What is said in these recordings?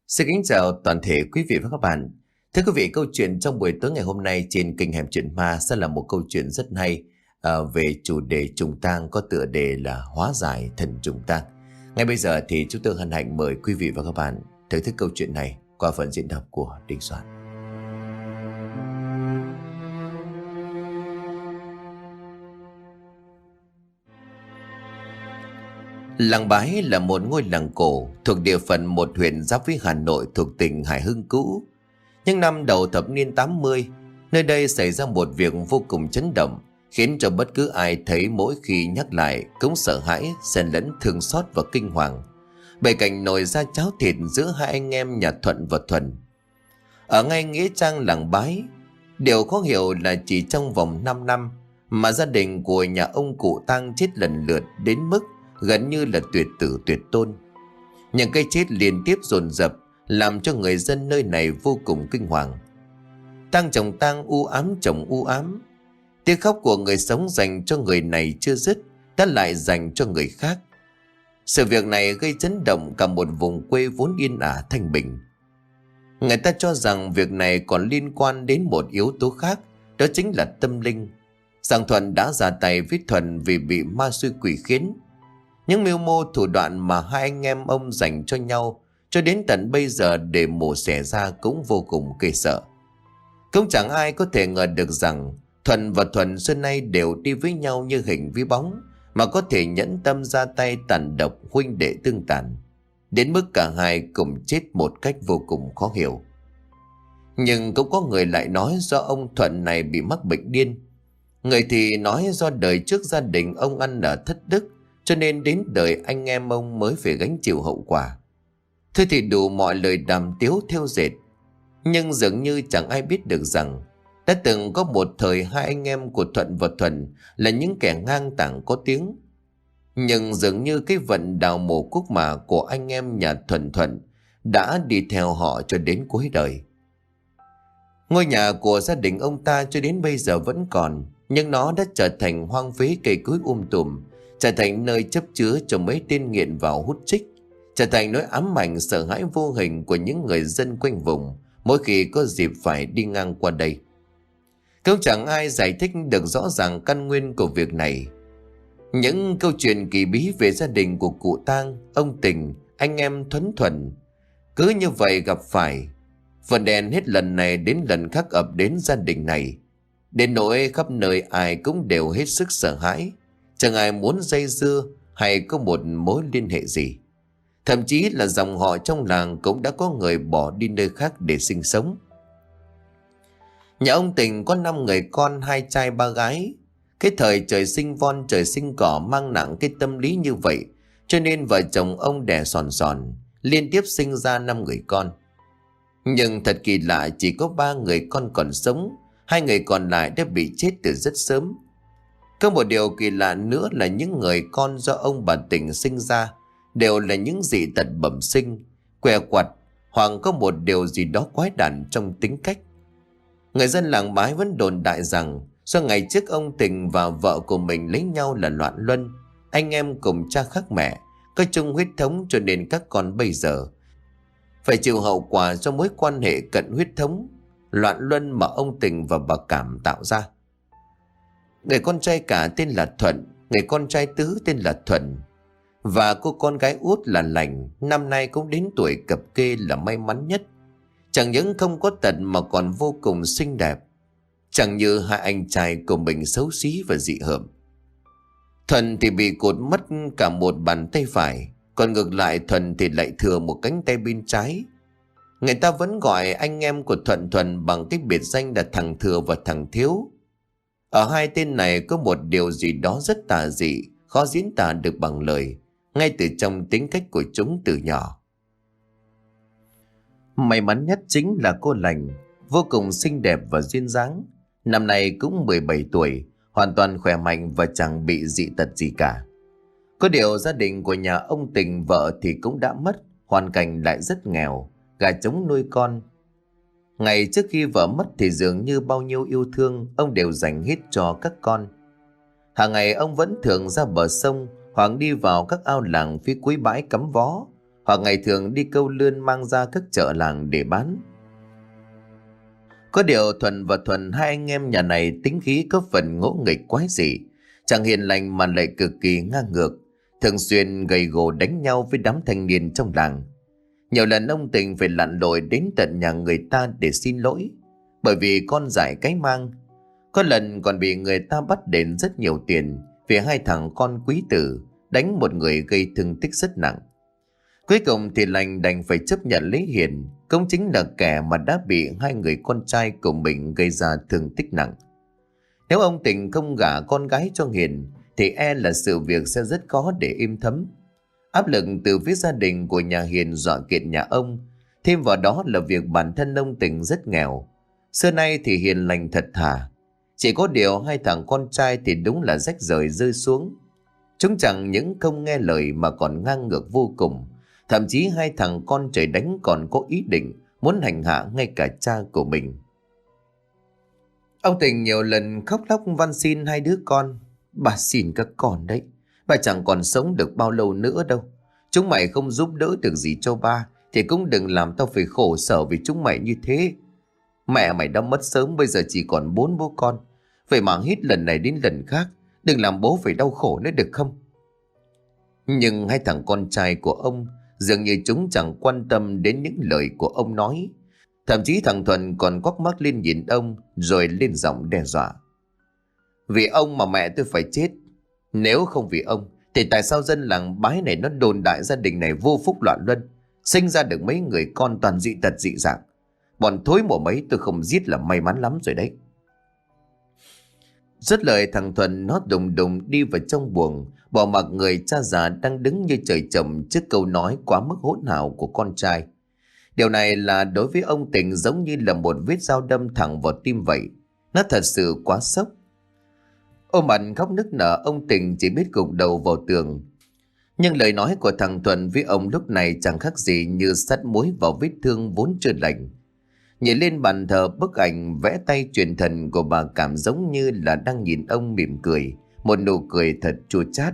Xin kính chào toàn thể quý vị và các bạn. Thưa quý vị, câu chuyện trong buổi tối ngày hôm nay trên kênh Hẻm Chuyện Ma sẽ là một câu chuyện rất hay về chủ đề trùng tang có tựa đề là hóa giải thần trùng tang. Ngay bây giờ thì chúng tôi hân hạnh mời quý vị và các bạn thưởng thức câu chuyện này qua phần diễn đọc của Đình Soạn. Làng Bái là một ngôi làng cổ thuộc địa phận một huyện giáp với Hà Nội thuộc tỉnh Hải Hưng cũ. Những năm đầu thập niên 80, nơi đây xảy ra một việc vô cùng chấn động, khiến cho bất cứ ai thấy mỗi khi nhắc lại cũng sợ hãi, xen lẫn thương xót và kinh hoàng. Bởi cảnh nồi ra cháo thịt giữa hai anh em nhà Thuận và Thuần. Ở ngay nghĩa trang làng Bái, điều khó hiểu là chỉ trong vòng 5 năm mà gia đình của nhà ông cụ Tang chết lần lượt đến mức gần như là tuyệt tử tuyệt tôn. Những cái chết liên tiếp dồn dập làm cho người dân nơi này vô cùng kinh hoàng. Tang chồng tang, u ám chồng u ám. Tiếng khóc của người sống dành cho người này chưa dứt đã lại dành cho người khác. Sự việc này gây chấn động cả một vùng quê vốn yên ả thanh bình. Người ta cho rằng việc này còn liên quan đến một yếu tố khác, đó chính là tâm linh. Rằng Thuận đã ra tay với Thuần vì bị ma xui quỷ khiến. Những mưu mô thủ đoạn mà hai anh em ông dành cho nhau cho đến tận bây giờ để mổ xẻ ra cũng vô cùng ghê sợ. Cũng chẳng ai có thể ngờ được rằng Thuần và Thuần xưa nay đều đi với nhau như hình với bóng, mà có thể nhẫn tâm ra tay tàn độc huynh đệ tương tàn, đến mức cả hai cùng chết một cách vô cùng khó hiểu. Nhưng cũng có người lại nói do ông Thuận này bị mắc bệnh điên. Người thì nói do đời trước gia đình ông ăn ở thất đức, cho nên đến đời anh em ông mới phải gánh chịu hậu quả. Thôi thì đủ mọi lời đàm tiếu thêu dệt. Nhưng dường như chẳng ai biết được rằng đã từng có một thời hai anh em của Thuận và Thuần là những kẻ ngang tàng có tiếng. Nhưng dường như cái vận đào mồ cúc mả của anh em nhà Thuận đã đi theo họ cho đến cuối đời. Ngôi nhà của gia đình ông ta cho đến bây giờ vẫn còn, nhưng nó đã trở thành hoang phế cây cối tùm, trở thành nơi chấp chứa cho mấy tên nghiện vào hút chích, trở thành nỗi ám ảnh sợ hãi vô hình của những người dân quanh vùng mỗi khi có dịp phải đi ngang qua đây. Cũng chẳng ai giải thích được rõ ràng căn nguyên của việc này. Những câu chuyện kỳ bí về gia đình của cụ Tang, ông Tình, anh em Thuần cứ như vậy gặp phải, vần đèn hết lần này đến lần khác ập đến gia đình này, đến nỗi khắp nơi ai cũng đều hết sức sợ hãi. Chẳng ai muốn dây dưa hay có một mối liên hệ gì. Thậm chí là dòng họ trong làng cũng đã có người bỏ đi nơi khác để sinh sống. Nhà ông Tình có 5 người con, 2 trai 3 gái. Cái thời trời sinh von trời sinh cỏ mang nặng cái tâm lý như vậy, cho nên vợ chồng ông đẻ sòn liên tiếp sinh ra 5 người con. Nhưng thật kỳ lạ, chỉ có 3 người con còn sống, 2 người còn lại đã bị chết từ rất sớm. Có một điều kỳ lạ nữa là những người con do ông bà Tình sinh ra đều là những dị tật bẩm sinh, què quặt hoặc có một điều gì đó quái đản trong tính cách. Người dân làng Bái vẫn đồn đại rằng do ngày trước ông Tình và vợ của mình lấy nhau là loạn luân, anh em cùng cha khác mẹ, có chung huyết thống, cho nên các con bây giờ phải chịu hậu quả do mối quan hệ cận huyết thống loạn luân mà ông Tình và bà Cảm tạo ra. Người con trai cả tên là Thuận, người con trai tứ tên là Thuần, và cô con gái út là Lành, năm nay cũng đến tuổi cập kê là may mắn nhất. Chẳng những không có tật mà còn vô cùng xinh đẹp, chẳng như hai anh trai của mình xấu xí và dị hợm. Thuần thì bị cụt mất cả một bàn tay phải, còn ngược lại Thuần thì lại thừa một cánh tay bên trái. Người ta vẫn gọi anh em của Thuần bằng cái biệt danh là thằng Thừa và thằng Thiếu. Ở hai tên này có một điều gì đó rất tà dị, khó diễn tả được bằng lời, ngay từ trong tính cách của chúng từ nhỏ. May mắn nhất chính là cô Lành, vô cùng xinh đẹp và duyên dáng. Năm nay cũng 17 tuổi, hoàn toàn khỏe mạnh và chẳng bị dị tật gì cả. Có điều gia đình của nhà ông Tình vợ thì cũng đã mất, hoàn cảnh lại rất nghèo, gà trống nuôi con. Ngày trước khi vợ mất thì dường như bao nhiêu yêu thương ông đều dành hết cho các con. Hàng ngày ông vẫn thường ra bờ sông hoặc đi vào các ao làng phía cuối bãi cắm vó, hoặc ngày thường đi câu lươn mang ra các chợ làng để bán. Có điều Thuần và Thuần, hai anh em nhà này tính khí có phần ngỗ nghịch quái dị, chẳng hiền lành mà lại cực kỳ ngang ngược, thường xuyên gầy gò đánh nhau với đám thanh niên trong làng. Nhiều lần ông Tình phải lặn lội đến tận nhà người ta để xin lỗi, bởi vì con dại cái mang. Có lần còn bị người ta bắt đền rất nhiều tiền vì hai thằng con quý tử đánh một người gây thương tích rất nặng. Cuối cùng thì lành đành phải chấp nhận lấy Hiền, cũng chính là kẻ mà đã bị hai người con trai của mình gây ra thương tích nặng. Nếu ông Tình không gả con gái cho Hiền thì e là sự việc sẽ rất khó để êm thấm. Áp lực từ phía gia đình của nhà Hiền dọa kiện nhà ông, thêm vào đó là việc bản thân ông Tình rất nghèo. Xưa nay thì hiền lành thật thà, chỉ có điều hai thằng con trai thì đúng là rách rời rơi xuống. Chúng chẳng những không nghe lời mà còn ngang ngược vô cùng. Thậm chí hai thằng con trời đánh còn có ý định muốn hành hạ ngay cả cha của mình. Ông Tình nhiều lần khóc lóc van xin hai đứa con. Bà xin các con đấy, bà chẳng còn sống được bao lâu nữa đâu. Chúng mày không giúp đỡ được gì cho ba thì cũng đừng làm tao phải khổ sở vì chúng mày như thế. Mẹ mày đã mất sớm, bây giờ chỉ còn 4 bố con. Vậy mà hết lần này đến lần khác, đừng làm bố phải đau khổ nữa được không? Nhưng hai thằng con trai của ông dường như chúng chẳng quan tâm đến những lời của ông nói. Thậm chí thằng Thuần còn quắc mắt lên nhìn ông rồi lên giọng đe dọa. Vì ông mà mẹ tôi phải chết. Nếu không vì ông thì tại sao dân làng Bái này nó đồn đại gia đình này vô phúc loạn luân, sinh ra được mấy người con toàn dị tật dị dạng. Bọn thối mổ mấy tôi không giết là may mắn lắm rồi đấy. Dứt lời thằng Thuần nó đùng đùng đi vào trong buồng, bỏ mặc người cha già đang đứng như trời trồng trước câu nói quá mức hỗn hào của con trai. Điều này là đối với ông Tình giống như là một vết dao đâm thẳng vào tim vậy. Nó thật sự quá sốc. Ôm mặt khóc nức nở, ông Tình chỉ biết gục đầu vào tường. Nhưng lời nói của thằng Thuần với ông lúc này chẳng khác gì như sắt muối vào vết thương vốn chưa lành. Nhìn lên bàn thờ bức ảnh vẽ tay truyền thần của bà Cảm giống như là đang nhìn ông mỉm cười, một nụ cười thật chua chát.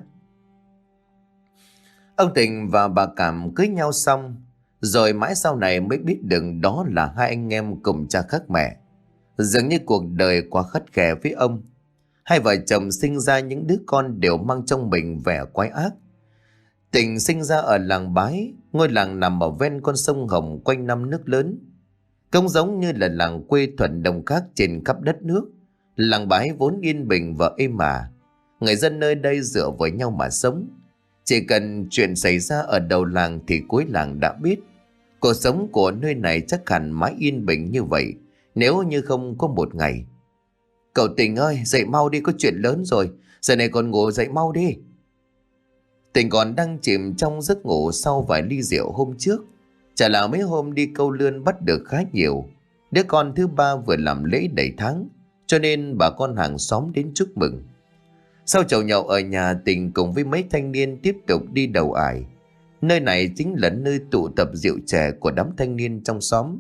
Ông Tình và bà Cảm cưới nhau xong, rồi mãi sau này mới biết được đó là hai anh em cùng cha khác mẹ. Dường như cuộc đời quá khắt khe với ông. Hai vợ chồng sinh ra những đứa con đều mang trong mình vẻ quái ác. Tình sinh ra ở làng Bái, ngôi làng nằm ở ven con sông Hồng quanh năm nước lớn. Cũng giống như là làng quê thuần đồng khác trên khắp đất nước, làng Bái vốn yên bình và êm ả. Người dân nơi đây dựa vào nhau mà sống. Chỉ cần chuyện xảy ra ở đầu làng thì cuối làng đã biết. Cuộc sống của nơi này chắc hẳn mãi yên bình như vậy nếu như không có một ngày. Cậu Tình ơi, dậy mau đi, có chuyện lớn rồi. Giờ này còn ngủ, dậy mau đi. Tình còn đang chìm trong giấc ngủ sau vài ly rượu hôm trước. Chả là mấy hôm đi câu lươn bắt được khá nhiều. Đứa con thứ ba vừa làm lễ đầy tháng, cho nên bà con hàng xóm đến chúc mừng. Sau chầu nhậu ở nhà, Tình cùng với mấy thanh niên tiếp tục đi đầu ải. Nơi này chính là nơi tụ tập rượu chè của đám thanh niên trong xóm.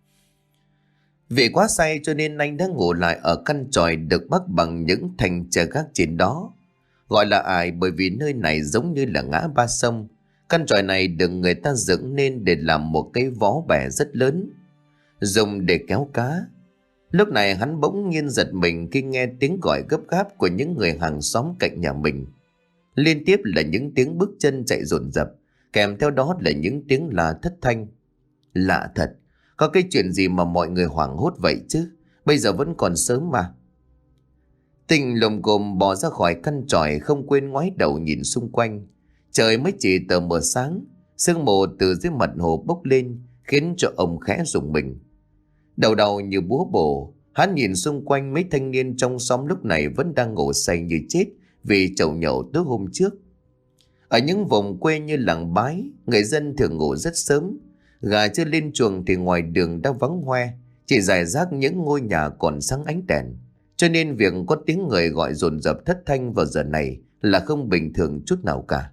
Vì quá say cho nên anh đã ngủ lại ở căn chòi được bắc bằng những thành chè gác trên đó. Gọi là ải bởi vì nơi này giống như là ngã ba sông. Căn chòi này được người ta dựng nên để làm một cái vó bè rất lớn, dùng để kéo cá. Lúc này hắn bỗng nhiên giật mình khi nghe tiếng gọi gấp gáp của những người hàng xóm cạnh nhà mình. Liên tiếp là những tiếng bước chân chạy dồn dập, kèm theo đó là những tiếng la thất thanh. Lạ thật, có cái chuyện gì mà mọi người hoảng hốt vậy chứ? Bây giờ vẫn còn sớm mà. Tình lồm cồm bò ra khỏi căn chòi, không quên ngoái đầu nhìn xung quanh. Trời mới chỉ tờ mờ sáng, sương mù từ dưới mặt hồ bốc lên khiến cho ông khẽ rùng mình. Đầu như búa bổ, hắn nhìn xung quanh mấy thanh niên trong xóm lúc này vẫn đang ngủ say như chết vì chầu nhậu tối hôm trước. Ở những vùng quê như làng Bái, người dân thường ngủ rất sớm. Gà chưa lên chuồng thì ngoài đường đã vắng hoe, chỉ rải rác những ngôi nhà còn sáng ánh đèn. Cho nên việc có tiếng người gọi dồn dập thất thanh vào giờ này là không bình thường chút nào cả.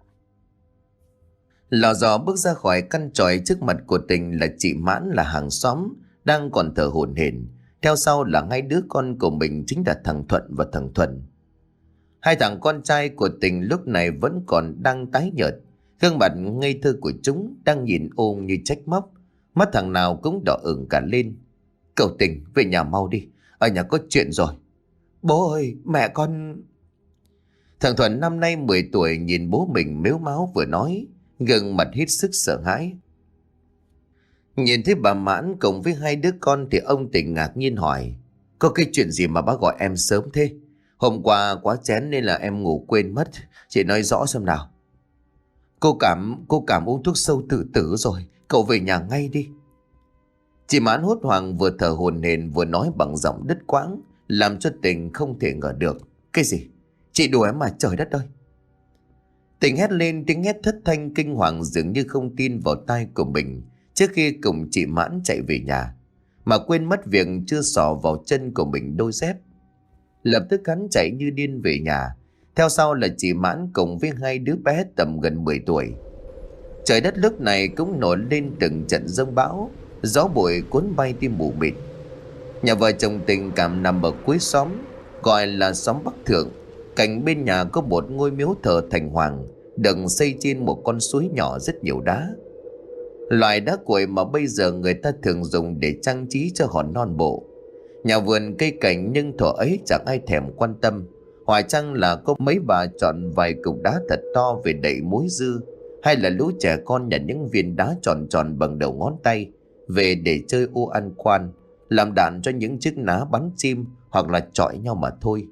Lò dò bước ra khỏi căn chòi, trước mặt của Tình là chị Mãn, là hàng xóm đang còn thở hổn hển. Theo sau là hai đứa con của mình, chính là thằng Thuận và thằng Thuần. Hai thằng con trai của Tình lúc này vẫn còn đang tái nhợt Gương mặt ngây thơ của chúng đang nhìn ôm như trách móc, mắt thằng nào cũng đỏ ửng cả lên. Cậu Tình, về nhà mau đi, ở nhà có chuyện rồi. Bố ơi, mẹ con... Thằng Thuận năm nay 10 tuổi nhìn bố mình mếu máo vừa nói, gương mặt hết sức sợ hãi. Nhìn thấy bà Mãn cùng với hai đứa con thì ông Tình ngạc nhiên hỏi: Có cái chuyện gì mà bác gọi em sớm thế? Hôm qua quá chén nên là em ngủ quên mất. Chị nói rõ xem nào. Cô cảm uống thuốc sâu tự tử rồi. Cậu về nhà ngay đi. Chị Mãn hốt hoảng vừa thở hổn hển vừa nói bằng giọng đứt quãng, làm cho Tình không thể ngờ được. Cái gì? Chị đùa em mà, trời đất ơi! Tình hét lên tiếng hét thất thanh kinh hoàng, dường như không tin vào tai của mình, trước khi cùng chị Mãn chạy về nhà, mà quên mất việc chưa xỏ vào chân của mình đôi dép. Lập tức hắn chạy như điên về nhà, theo sau là chị Mãn cùng với hai đứa bé tầm gần 10 tuổi. Trời đất lúc này cũng nổi lên từng trận giông bão, gió bụi cuốn bay đi mù mịt. Nhà vợ chồng Tình cảm nằm ở cuối xóm, gọi là xóm Bắc Thượng. Cạnh bên nhà có một ngôi miếu thờ Thành Hoàng, được xây trên một con suối nhỏ rất nhiều đá. Loại đá cuội mà bây giờ người ta thường dùng để trang trí cho hòn non bộ. Nhà vườn cây cảnh nhưng thuở ấy chẳng ai thèm quan tâm. Hoài chăng là có mấy bà chọn vài cục đá thật to về đậy muối dư, hay là lũ trẻ con nhặt những viên đá tròn tròn bằng đầu ngón tay về để chơi ô ăn quan, làm đạn cho những chiếc ná bắn chim hoặc là chọi nhau mà thôi.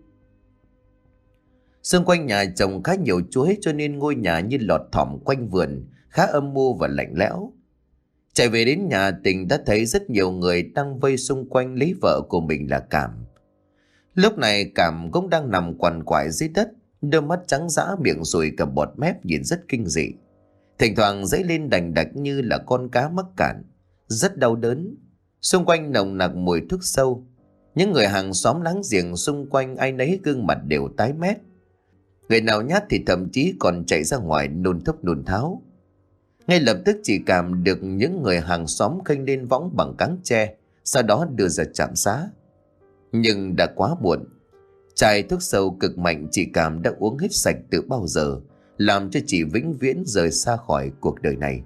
Xung quanh nhà trồng khá nhiều chuối cho nên ngôi nhà như lọt thỏm quanh vườn, khá âm mưu và lạnh lẽo. Chạy về đến nhà, Tình đã thấy rất nhiều người đang vây xung quanh lấy vợ của mình là Cảm. Lúc này Cảm cũng đang nằm quằn quại dưới đất, đôi mắt trắng dã, miệng sùi cả bọt mép, nhìn rất kinh dị. Thỉnh thoảng dãy lên đành đạch như là con cá mắc cạn, rất đau đớn. Xung quanh nồng nặc mùi thuốc sâu. Những người hàng xóm láng giềng xung quanh ai nấy gương mặt đều tái mét. Người nào nhát thì thậm chí còn chạy ra ngoài nôn thốc nôn tháo. Ngay lập tức chị Cảm được những người hàng xóm khênh lên võng bằng cáng tre, sau đó đưa ra trạm xá. Nhưng đã quá muộn. Chai thuốc sâu cực mạnh chị Cảm đã uống hết sạch từ bao giờ, làm cho chị vĩnh viễn rời xa khỏi cuộc đời này.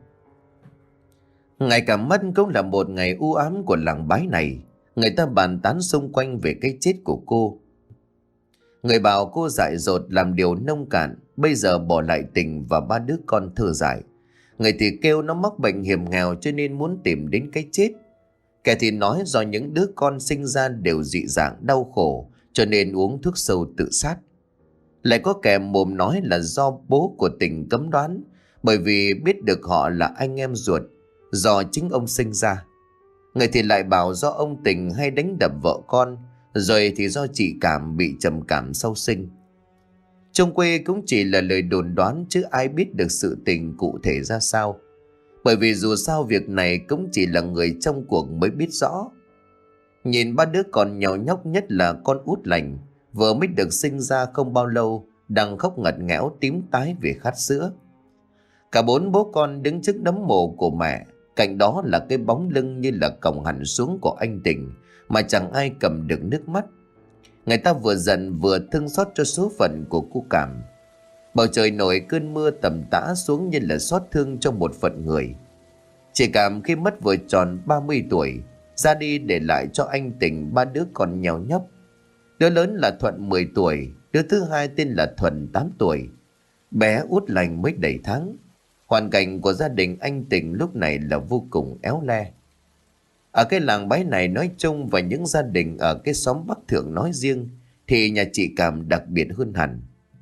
Ngày Cảm mất cũng là một ngày u ám của làng Bái này. Người ta bàn tán xung quanh về cái chết của cô. Người bảo cô dại dột, làm điều nông cạn, bây giờ bỏ lại Tình và ba đứa con thơ dại. Người thì kêu nó mắc bệnh hiểm nghèo cho nên muốn tìm đến cái chết. Kẻ thì nói do những đứa con sinh ra đều dị dạng đau khổ cho nên uống thuốc sâu tự sát. Lại có kẻ mồm nói là do bố của Tình cấm đoán, bởi vì biết được họ là anh em ruột, do chính ông sinh ra. Người thì lại bảo do ông Tình hay đánh đập vợ con, rồi thì do chị Cảm bị trầm cảm sau sinh. Trong quê cũng chỉ là lời đồn đoán chứ ai biết được sự tình cụ thể ra sao. Bởi vì dù sao việc này cũng chỉ là người trong cuộc mới biết rõ. Nhìn ba đứa con nhỏ nhóc, nhất là con út Lành, vừa mới được sinh ra không bao lâu, đang khóc ngặt nghẽo tím tái vì khát sữa. Cả bốn bố con đứng trước nấm mồ của mẹ, cạnh đó là cái bóng lưng như là còng hẳn xuống của anh Tình, mà chẳng ai cầm được nước mắt. Người ta vừa giận vừa thương xót cho số phận của cô Cảm. Bầu trời nổi cơn mưa tầm tã xuống như là xót thương cho một phận người. Chị Cảm khi mất vừa tròn 30 tuổi, ra đi để lại cho anh Tình ba đứa con nheo nhóc. Đứa lớn là Thuận 10 tuổi, đứa thứ hai tên là Thuần 8 tuổi. Bé út Lành mới đầy tháng. Hoàn cảnh của gia đình anh Tình lúc này là vô cùng éo le. Ở cái làng Bái này nói chung và những gia đình ở cái xóm Bắc Thượng nói riêng thì nhà chị Cảm đặc biệt hơn hẳn.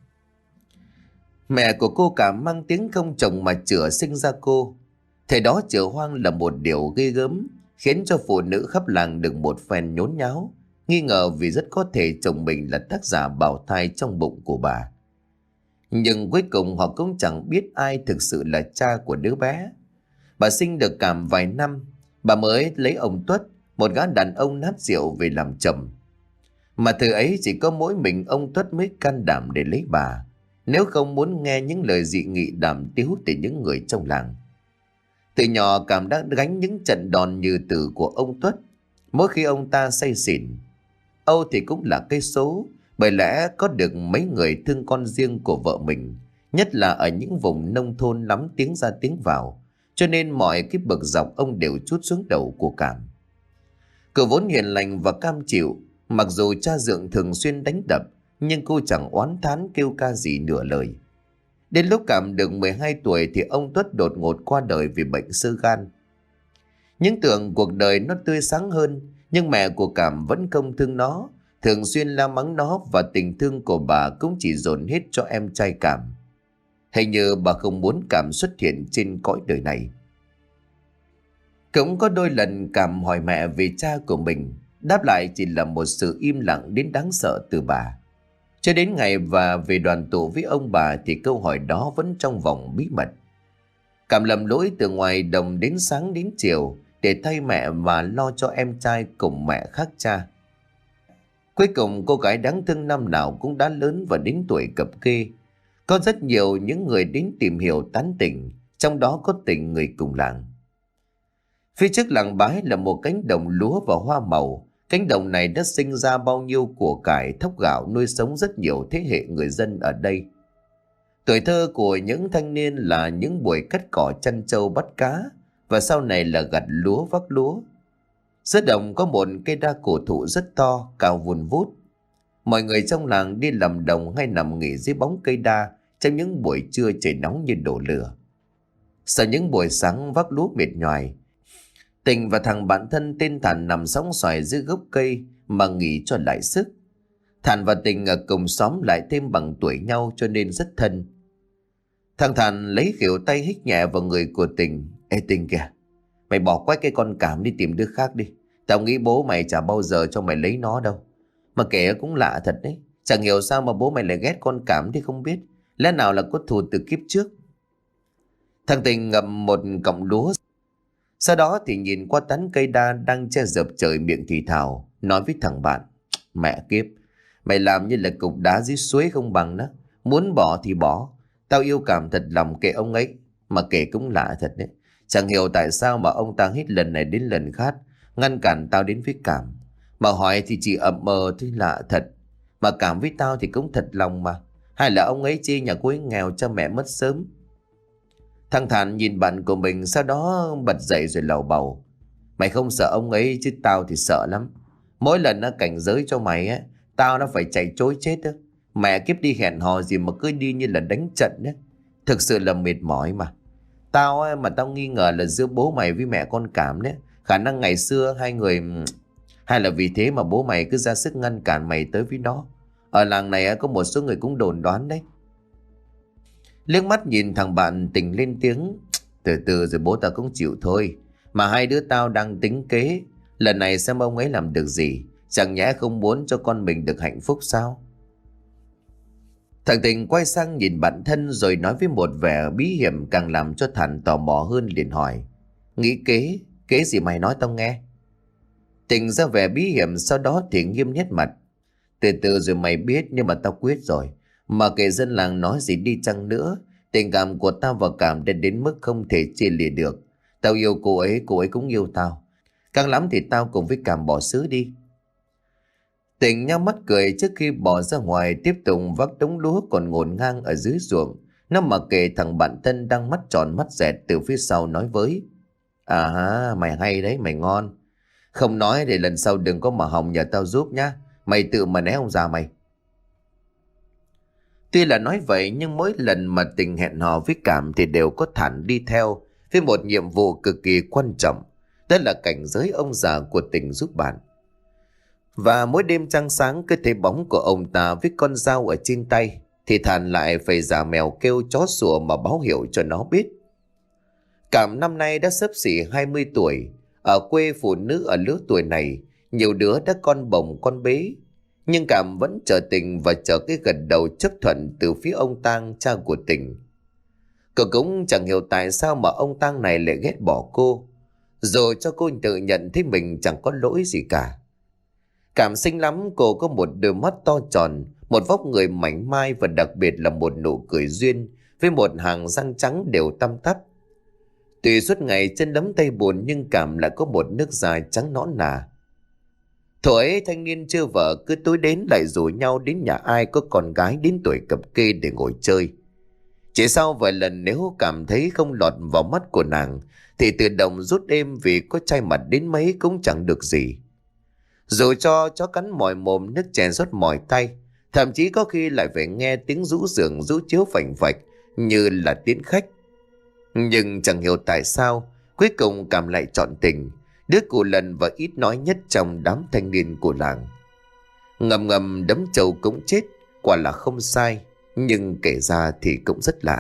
Mẹ của cô Cảm mang tiếng không chồng mà chữa sinh ra cô. Thời đó chữa hoang là một điều ghê gớm, khiến cho phụ nữ khắp làng được một phen nhốn nháo, nghi ngờ vì rất có thể chồng mình là tác giả bào thai trong bụng của bà. Nhưng cuối cùng họ cũng chẳng biết ai thực sự là cha của đứa bé. Bà sinh được Cảm vài năm, bà mới lấy ông Tuất, một gã đàn ông nát rượu, về làm chồng. Mà từ ấy chỉ có mỗi mình ông Tuất mới can đảm để lấy bà, nếu không muốn nghe những lời dị nghị đàm tiếu từ những người trong làng. Từ nhỏ Cảm đã gánh những trận đòn như tử của ông Tuất. Mỗi khi ông ta say xỉn, Âu thì cũng là cây số, bởi lẽ có được mấy người thương con riêng của vợ mình, nhất là ở những vùng nông thôn lắm tiếng ra tiếng vào, cho nên mọi cái bực dọc ông đều trút xuống đầu của Cảm. Cậu vốn hiền lành và cam chịu, mặc dù cha dượng thường xuyên đánh đập, nhưng cô chẳng oán thán kêu ca gì nửa lời. Đến lúc Cảm được 12 tuổi thì ông Tuất đột ngột qua đời vì bệnh xơ gan. Những tưởng cuộc đời nó tươi sáng hơn, nhưng mẹ của Cảm vẫn không thương nó, thường xuyên la mắng nó, và tình thương của bà cũng chỉ dồn hết cho em trai Cảm. Hình như bà không muốn Cảm xuất hiện trên cõi đời này. Cũng có đôi lần Cảm hỏi mẹ về cha của mình, đáp lại chỉ là một sự im lặng đến đáng sợ từ bà. Cho đến ngày và về đoàn tụ với ông bà thì câu hỏi đó vẫn trong vòng bí mật. Cảm lầm lỗi từ ngoài đồng đến sáng đến chiều để thay mẹ và lo cho em trai cùng mẹ khác cha. Cuối cùng cô gái đáng thương năm nào cũng đã lớn và đến tuổi cập kê. Có rất nhiều những người đến tìm hiểu tán tỉnh, trong đó có Tình, người cùng làng. Phía trước làng Bái là một cánh đồng lúa và hoa màu. Cánh đồng này đã sinh ra bao nhiêu của cải thóc gạo nuôi sống rất nhiều thế hệ người dân ở đây. Tuổi thơ của những thanh niên là những buổi cắt cỏ chăn trâu bắt cá, và sau này là gặt lúa vác lúa. Giữa đồng có một cây đa cổ thụ rất to, cao vun vút. Mọi người trong làng đi làm đồng hay nằm nghỉ dưới bóng cây đa trong những buổi trưa trời nóng như đổ lửa. Sau những buổi sáng vác lúa mệt nhoài, Tình và thằng bạn thân tên Thản nằm sóng xoài dưới gốc cây mà nghỉ cho lại sức. Thản và Tình ở cùng xóm lại thêm bằng tuổi nhau cho nên rất thân. Thằng Thản lấy khỉu tay hít nhẹ vào người của Tình. Ê Tình kìa, mày bỏ quách cái con Cảm đi tìm đứa khác đi. Tao nghĩ bố mày chả bao giờ cho mày lấy nó đâu. Mà kể cũng lạ thật đấy, chẳng hiểu sao mà bố mày lại ghét con Cảm thì không biết. Lẽ nào là có thù từ kiếp trước. Thằng Tình ngậm một cọng lúa, sau đó thì nhìn qua tán cây đa đang che dập trời, miệng thì thào nói với thằng bạn: Mẹ kiếp, mày làm như là cục đá dưới suối không bằng đó. Muốn bỏ thì bỏ. Tao yêu Cảm thật lòng, kệ ông ấy. Mà kể cũng lạ thật đấy, chẳng hiểu tại sao mà ông ta hết lần này đến lần khác ngăn cản tao đến với Cảm. Mà hỏi thì chỉ ậm mờ thôi, lạ thật. Mà Cảm với tao thì cũng thật lòng mà. Hay là ông ấy chê nhà cô ấy nghèo cho mẹ mất sớm? Thằng Thản nhìn bạn của mình, sau đó bật dậy rồi lầu bầu: Mày không sợ ông ấy chứ tao thì sợ lắm. Mỗi lần nó cảnh giới cho mày á, tao nó phải chạy trối chết á. Mẹ kiếp, đi hẹn hò gì mà cứ đi như là đánh trận á. Thực sự là mệt mỏi mà. Tao á, mà tao nghi ngờ là giữa bố mày với mẹ con Cảm đấy. Khả năng ngày xưa hai người, hay là vì thế mà bố mày cứ ra sức ngăn cản mày tới với nó. Ở làng này á, có một số người cũng đồn đoán đấy. Liếc mắt nhìn thằng bạn, Tình lên tiếng: Từ từ rồi bố tao cũng chịu thôi. Mà hai đứa tao đang tính kế, lần này xem ông ấy làm được gì. Chẳng nhẽ không muốn cho con mình được hạnh phúc sao? Thằng Tình quay sang nhìn bạn thân rồi nói với một vẻ bí hiểm càng làm cho Thản tò mò hơn, liền hỏi: Nghĩ kế? Kế gì mày nói tao nghe? Tình ra vẻ bí hiểm, sau đó thì nghiêm nhất mặt: Từ từ rồi mày biết, nhưng mà tao quyết rồi. Mà kể dân làng nói gì đi chăng nữa, tình cảm của tao và Cảm đã đến mức không thể chia lìa được. Tao yêu cô ấy cũng yêu tao. Càng lắm thì tao cùng với Cảm bỏ xứ đi. Tình nhắm mắt cười trước khi bỏ ra ngoài, tiếp tục vác đống lúa còn ngổn ngang ở dưới ruộng. Nó mặc kệ thằng bạn thân đang mắt tròn mắt dẹt từ phía sau nói với: À ha, mày hay đấy, mày ngon. Không nói để lần sau đừng có mà hòng nhờ tao giúp nhá. Mày tự mà né ông già mày. Tuy là nói vậy nhưng mỗi lần mà Tình hẹn hò với Cảm thì đều có Thản đi theo với một nhiệm vụ cực kỳ quan trọng. Đó là cảnh giới ông già của Tình giúp bạn. Và mỗi đêm trăng sáng cứ thấy bóng của ông ta với con dao ở trên tay thì Thản lại phải giả mèo kêu chó sủa mà báo hiệu cho nó biết. Cảm năm nay đã xấp xỉ 20 tuổi. Ở quê phụ nữ ở lứa tuổi này, nhiều đứa đã con bồng con bế. Nhưng Cảm vẫn chờ Tình và chờ cái gật đầu chấp thuận từ phía ông Tang, cha của Tình. Cậu cũng chẳng hiểu tại sao mà ông Tang này lại ghét bỏ cô, rồi cho cô tự nhận thấy mình chẳng có lỗi gì cả. Cảm xinh lắm, cô có một đôi mắt to tròn, một vóc người mảnh mai và đặc biệt là một nụ cười duyên với một hàng răng trắng đều tăm tắp. Tuy suốt ngày chân đấm tay buồn nhưng Cảm lại có một nước da trắng nõn nà. Thuở ấy thanh niên chưa vợ cứ tối đến lại rủ nhau đến nhà ai có con gái đến tuổi cập kê để ngồi chơi. Chỉ sau vài lần nếu cảm thấy không lọt vào mắt của nàng thì tự động rút êm, vì có chai mặt đến mấy cũng chẳng được gì. Dù cho chó cắn mỏi mồm, nước chè rót mỏi tay, thậm chí có khi lại phải nghe tiếng rũ giường rũ chiếu phành phạch như là tiễn khách. Nhưng chẳng hiểu tại sao cuối cùng Cảm lại chọn tình, đứa cù lần và ít nói nhất trong đám thanh niên của làng. Ngầm ngầm đấm trầu cũng chết, quả là không sai, nhưng kể ra thì cũng rất lạ.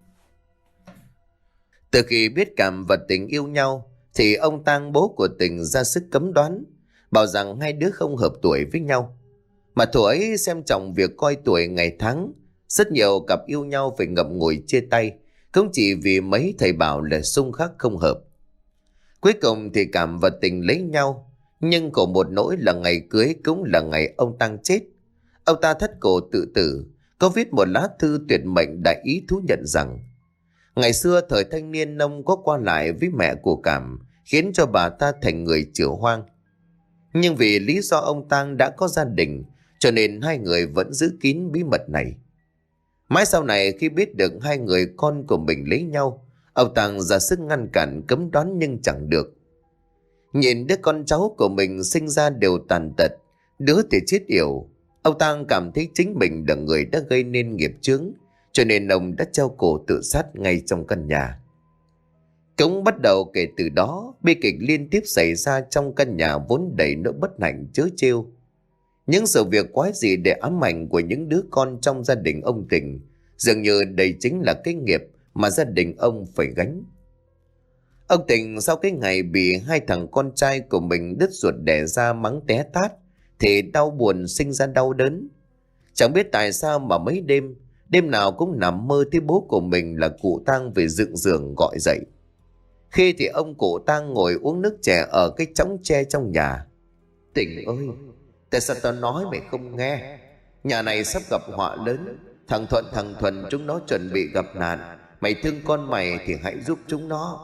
Từ khi biết Cảm và Tình yêu nhau thì ông Tang, bố của Tình, ra sức cấm đoán, bảo rằng hai đứa không hợp tuổi với nhau. Mà thuở ấy xem trọng việc coi tuổi ngày tháng, rất nhiều cặp yêu nhau phải ngậm ngùi chia tay, cũng chỉ vì mấy thầy bảo là xung khắc không hợp. Cuối cùng thì Cảm và Tình lấy nhau, nhưng có một nỗi là ngày cưới cũng là ngày ông Tang chết. Ông ta thắt cổ tự tử, có viết một lá thư tuyệt mệnh đại ý thú nhận rằng ngày xưa thời thanh niên ông có qua lại với mẹ của Cảm, khiến cho bà ta thành người chửa hoang. Nhưng vì lý do ông Tang đã có gia đình, cho nên hai người vẫn giữ kín bí mật này. Mãi sau này khi biết được hai người con của mình lấy nhau, ông Tang ra sức ngăn cản cấm đoán nhưng chẳng được. Nhìn đứa con cháu của mình sinh ra đều tàn tật, đứa thì chết yểu, ông Tang cảm thấy chính mình là người đã gây nên nghiệp chướng, cho nên ông đã treo cổ tự sát ngay trong căn nhà. Cũng bắt đầu kể từ đó, bi kịch liên tiếp xảy ra trong căn nhà vốn đầy nỗi bất hạnh trớ trêu. Những sự việc quái dị để ám ảnh của những đứa con trong gia đình ông Tình, dường như đây chính là cái nghiệp mà gia đình ông phải gánh. Ông Tình sau cái ngày bị hai thằng con trai của mình đứt ruột đẻ ra mắng té tát thì đau buồn sinh ra đau đớn. Chẳng biết tại sao mà mấy đêm nào cũng nằm mơ thấy bố của mình là cụ Tang về dựng giường gọi dậy. Khi thì ông cụ Tang ngồi uống nước chè ở cái chõng tre trong nhà. Tình ơi, tại sao tao nói mày không nghe? Nhà này sắp gặp họa lớn, thằng Thuận thằng Thuần chúng nó chuẩn bị gặp nạn. Mày thương con mày thì hãy giúp chúng nó.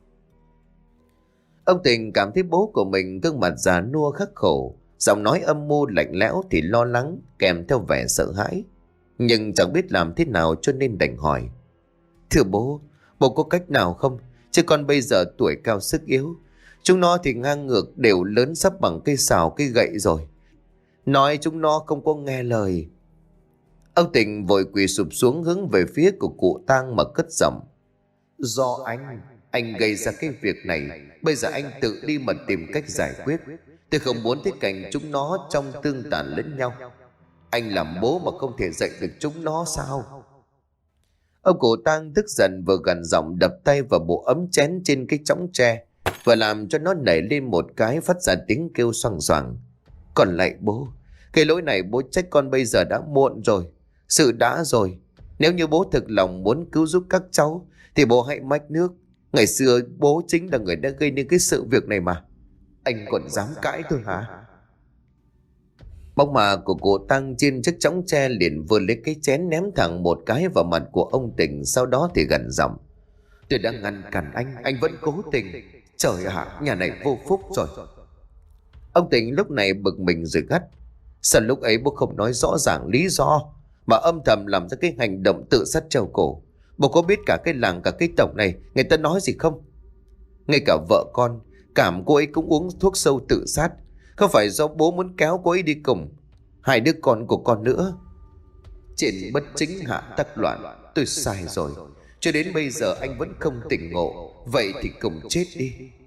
Ông Tình cảm thấy bố của mình gương mặt già nua khắc khổ, giọng nói âm mưu lạnh lẽo thì lo lắng kèm theo vẻ sợ hãi, nhưng chẳng biết làm thế nào cho nên đành hỏi: Thưa bố có cách nào không? Chứ con bây giờ tuổi cao sức yếu, chúng nó thì ngang ngược đều lớn sắp bằng cây sào cây gậy rồi. Nói chúng nó không có nghe lời. Ông Tình vội quỳ sụp xuống hướng về phía của cụ Tang mà cất giọng: Do anh gây ra cái việc này, bây giờ anh tự đi mà tìm cách giải quyết. Tôi không muốn thấy cảnh chúng nó trong tương tàn lẫn nhau. Anh làm bố mà không thể dạy được chúng nó sao? Ông cụ Tang tức giận, vừa gằn giọng đập tay vào bộ ấm chén trên cái chõng tre, và làm cho nó nảy lên một cái phát ra tiếng kêu xoàng xoàng. Còn lại bố, cái lỗi này bố trách con bây giờ đã muộn rồi. Sự đã rồi. Nếu như bố thực lòng muốn cứu giúp các cháu thì bố hãy mách nước. Ngày xưa bố chính là người đã gây nên cái sự việc này mà. Anh còn dám cãi tôi hả? Bóng mà của cụ Tăng trên chiếc chõng tre liền vừa lấy cái chén ném thẳng một cái vào mặt của ông Tình, sau đó thì gằn giọng: Tôi đã ngăn cản anh vẫn cố tình. Trời ạ, nhà này vô phúc rồi. Ông Tình lúc này bực mình rồi gắt: Sao lúc ấy bố không nói rõ ràng lý do mà âm thầm làm ra cái hành động tự sát treo cổ? Bố có biết cả cái làng cả cái tổng này người ta nói gì không? Ngay cả vợ con Cảm cô ấy cũng uống thuốc sâu tự sát. Không phải do bố muốn kéo cô ấy đi cùng. Hai đứa con của con nữa. Trên bất chính hạ tắc loạn. Tôi sai rồi. Cho đến bây giờ anh vẫn không tỉnh ngộ. Vậy thì cùng chết đi.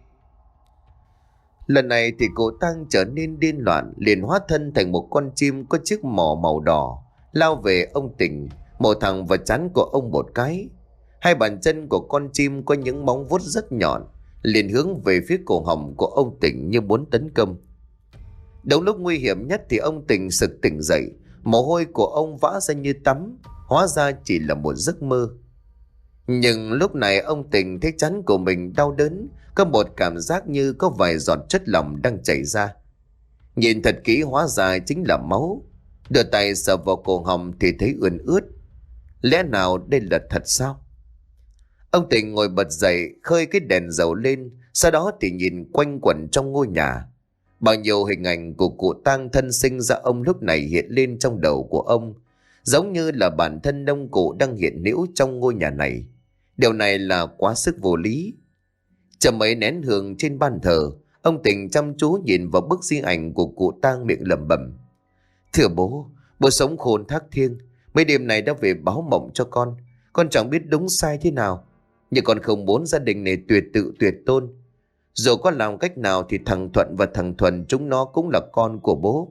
Lần này thì cô Tăng trở nên điên loạn, liền hóa thân thành một con chim có chiếc mỏ màu đỏ, lao về ông Tình, mổ thẳng vào trán của ông một cái. Hai bàn chân của con chim có những móng vuốt rất nhọn, liền hướng về phía cổ họng của ông Tình như muốn tấn công. Đúng lúc nguy hiểm nhất thì ông Tình sực tỉnh dậy, mồ hôi của ông vã ra như tắm, hóa ra chỉ là một giấc mơ. Nhưng lúc này ông Tình thấy trán của mình đau đớn, có một cảm giác như có vài giọt chất lỏng đang chảy ra. Nhìn thật kỹ hóa ra chính là máu. Đưa tay sờ vào cổ họng thì thấy ươn ướt. Lẽ nào đây là thật sao? Ông Tình ngồi bật dậy, khơi cái đèn dầu lên, sau đó thì nhìn quanh quẩn trong ngôi nhà. Bao nhiêu hình ảnh của cụ Tang thân sinh ra ông lúc này hiện lên trong đầu của ông. giống như là bản thân ông cụ đang hiện hữu trong ngôi nhà này. Điều này là quá sức vô lý. Chầm mấy nén hương trên ban thờ, ông Tình chăm chú nhìn vào bức di ảnh của cụ tang, miệng lẩm bẩm: "Thưa bố, bố sống khôn thác thiêng, mấy đêm này đã về báo mộng cho con chẳng biết đúng sai thế nào, nhưng con không muốn gia đình này tuyệt tự tuyệt tôn. Dù có làm cách nào thì thằng Thuận và thằng Thuần chúng nó cũng là con của bố.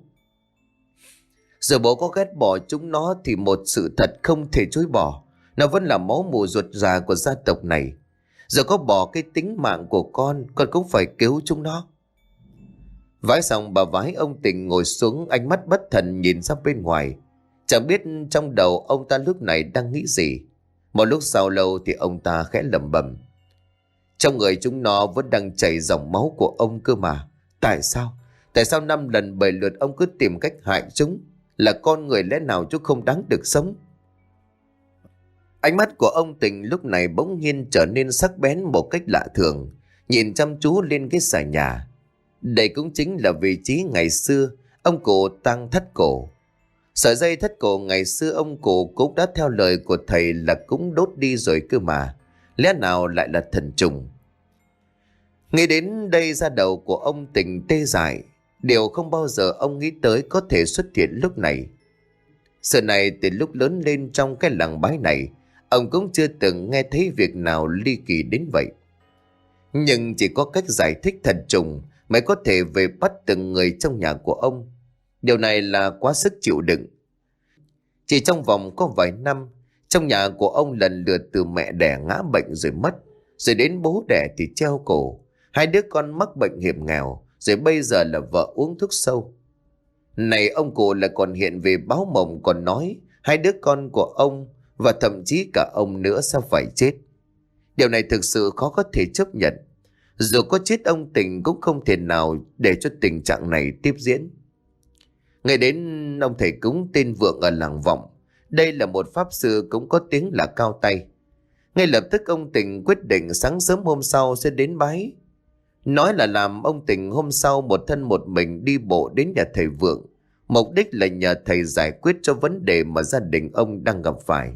Giờ bố có ghét bỏ chúng nó thì một sự thật không thể chối bỏ, nó vẫn là máu mủ ruột già của gia tộc này. Giờ có bỏ cái tính mạng của con cũng phải cứu chúng nó." Vái xong bà vái ông Tình ngồi xuống, ánh mắt bất thần nhìn ra bên ngoài. Chẳng biết trong đầu ông ta lúc này đang nghĩ gì. Một lúc sau lâu thì ông ta khẽ lẩm bẩm: "Trong người chúng nó vẫn đang chảy dòng máu của ông cơ mà. Tại sao? Tại sao 5 lần 7 lượt ông cứ tìm cách hại chúng? Là con người lẽ nào chúng không đáng được sống?" Ánh mắt của ông Tình lúc này bỗng nhiên trở nên sắc bén một cách lạ thường, nhìn chăm chú lên cái xà nhà. Đây cũng chính là vị trí ngày xưa ông cụ Tăng thắt cổ. Sợi dây thắt cổ ngày xưa ông cụ cũng đã theo lời của thầy là cũng đốt đi rồi cơ mà. Lẽ nào lại là thần trùng? Nghĩ đến đây da đầu của ông Tình tê dại. Điều không bao giờ ông nghĩ tới có thể xuất hiện lúc này. Sự này từ lúc lớn lên trong cái làng Bái này, ông cũng chưa từng nghe thấy việc nào ly kỳ đến vậy. Nhưng chỉ có cách giải thích thần trùng mới có thể về bắt từng người trong nhà của ông. Điều này là quá sức chịu đựng. Chỉ trong vòng có vài năm, trong nhà của ông lần lượt từ mẹ đẻ ngã bệnh rồi mất, rồi đến bố đẻ thì treo cổ, 2 đứa con mắc bệnh hiểm nghèo, rồi bây giờ là vợ uống thuốc sâu. Này ông cụ lại còn hiện về báo mộng, còn nói 2 đứa con của ông và thậm chí cả ông nữa sẽ phải chết. Điều này thực sự khó có thể chấp nhận. Dù có chết ông Tình cũng không thể nào để cho tình trạng này tiếp diễn. Ngay đến ông thầy cúng tên Vượng ở làng Vọng, đây là một pháp sư cũng có tiếng là cao tay. Ngay lập tức ông Tình quyết định sáng sớm hôm sau sẽ đến bái. Nói là làm ông Tình hôm sau một thân một mình đi bộ đến nhà thầy Vượng, mục đích là nhờ thầy giải quyết cho vấn đề mà gia đình ông đang gặp phải.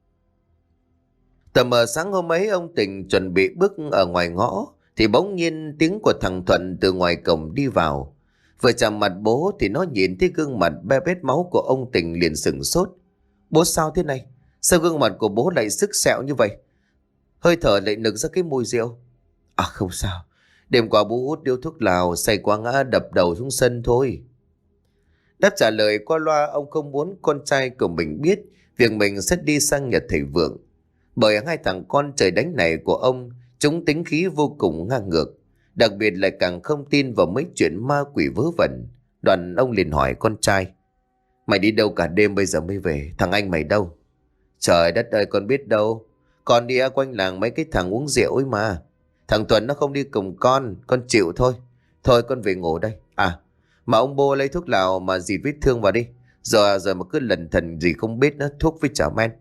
Tầm mờ sáng hôm ấy, ông Tình chuẩn bị bước ở ngoài ngõ thì bỗng nhiên tiếng của thằng Thuận từ ngoài cổng đi vào. Vừa chạm mặt bố thì nó nhìn thấy gương mặt be bét máu của ông Tình liền sửng sốt. "Bố sao thế này? Sao gương mặt của bố lại sứt sẹo như vậy? Hơi thở lại nực ra cái mùi rượu." "À không sao, đêm qua bố hút điếu thuốc lào, say quá ngã đập đầu xuống sân thôi." Đáp trả lời qua loa, ông không muốn con trai của mình biết việc mình sẽ đi sang nhà thầy Vượng. Bởi 2 thằng con trời đánh này của ông, chúng tính khí vô cùng ngang ngược. Đặc biệt lại càng không tin vào mấy chuyện ma quỷ vớ vẩn. Đoạn ông liền hỏi con trai: "Mày đi đâu cả đêm bây giờ mới về? Thằng anh mày đâu?" "Trời đất ơi, con biết đâu. Con đi quanh làng mấy cái thằng uống rượu ấy mà. Thằng Tuấn nó không đi cùng con chịu thôi. Thôi con về ngủ đây. À, mà ông bô lấy thuốc lào mà dì vết thương vào đi. Giờ mà cứ lần thần gì không biết nữa, thuốc với chả men."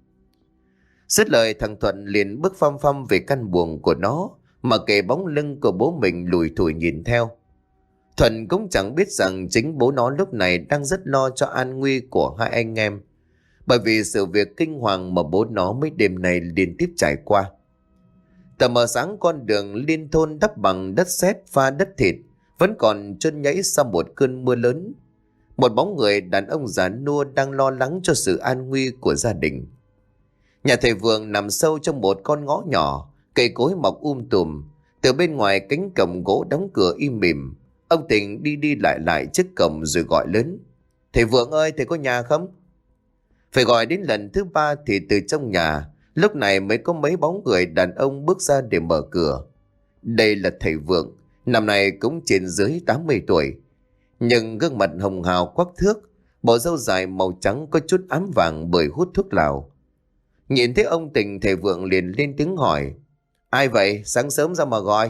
Dứt lời, thằng Thuận liền bước phăm phăm về căn buồng của nó, mà kệ bóng lưng của bố mình lùi thủi nhìn theo. Thuận cũng chẳng biết rằng chính bố nó lúc này đang rất lo cho an nguy của 2 anh em, bởi vì sự việc kinh hoàng mà bố nó mấy đêm này liên tiếp trải qua. Tờ mờ sáng, con đường liên thôn đắp bằng đất sét pha đất thịt vẫn còn trơn nhẫy sau một cơn mưa lớn. Một bóng người đàn ông già nua đang lo lắng cho sự an nguy của gia đình. Nhà thầy Vượng nằm sâu trong một con ngõ nhỏ, cây cối mọc tùm. Từ bên ngoài cánh cổng gỗ đóng cửa im mỉm, ông Tình đi đi lại trước cổng rồi gọi lớn: "Thầy Vượng ơi, thầy có nhà không?" Phải gọi đến lần thứ 3 thì từ trong nhà lúc này mới có mấy bóng người đàn ông bước ra để mở cửa. Đây là thầy Vượng, năm nay cũng trên dưới 80 tuổi, nhưng gương mặt hồng hào quắc thước, bộ râu dài màu trắng có chút ám vàng bởi hút thuốc lào. Nhìn thấy ông Tình, thầy Vượng liền lên tiếng hỏi: "Ai vậy? Sáng sớm ra mà gọi."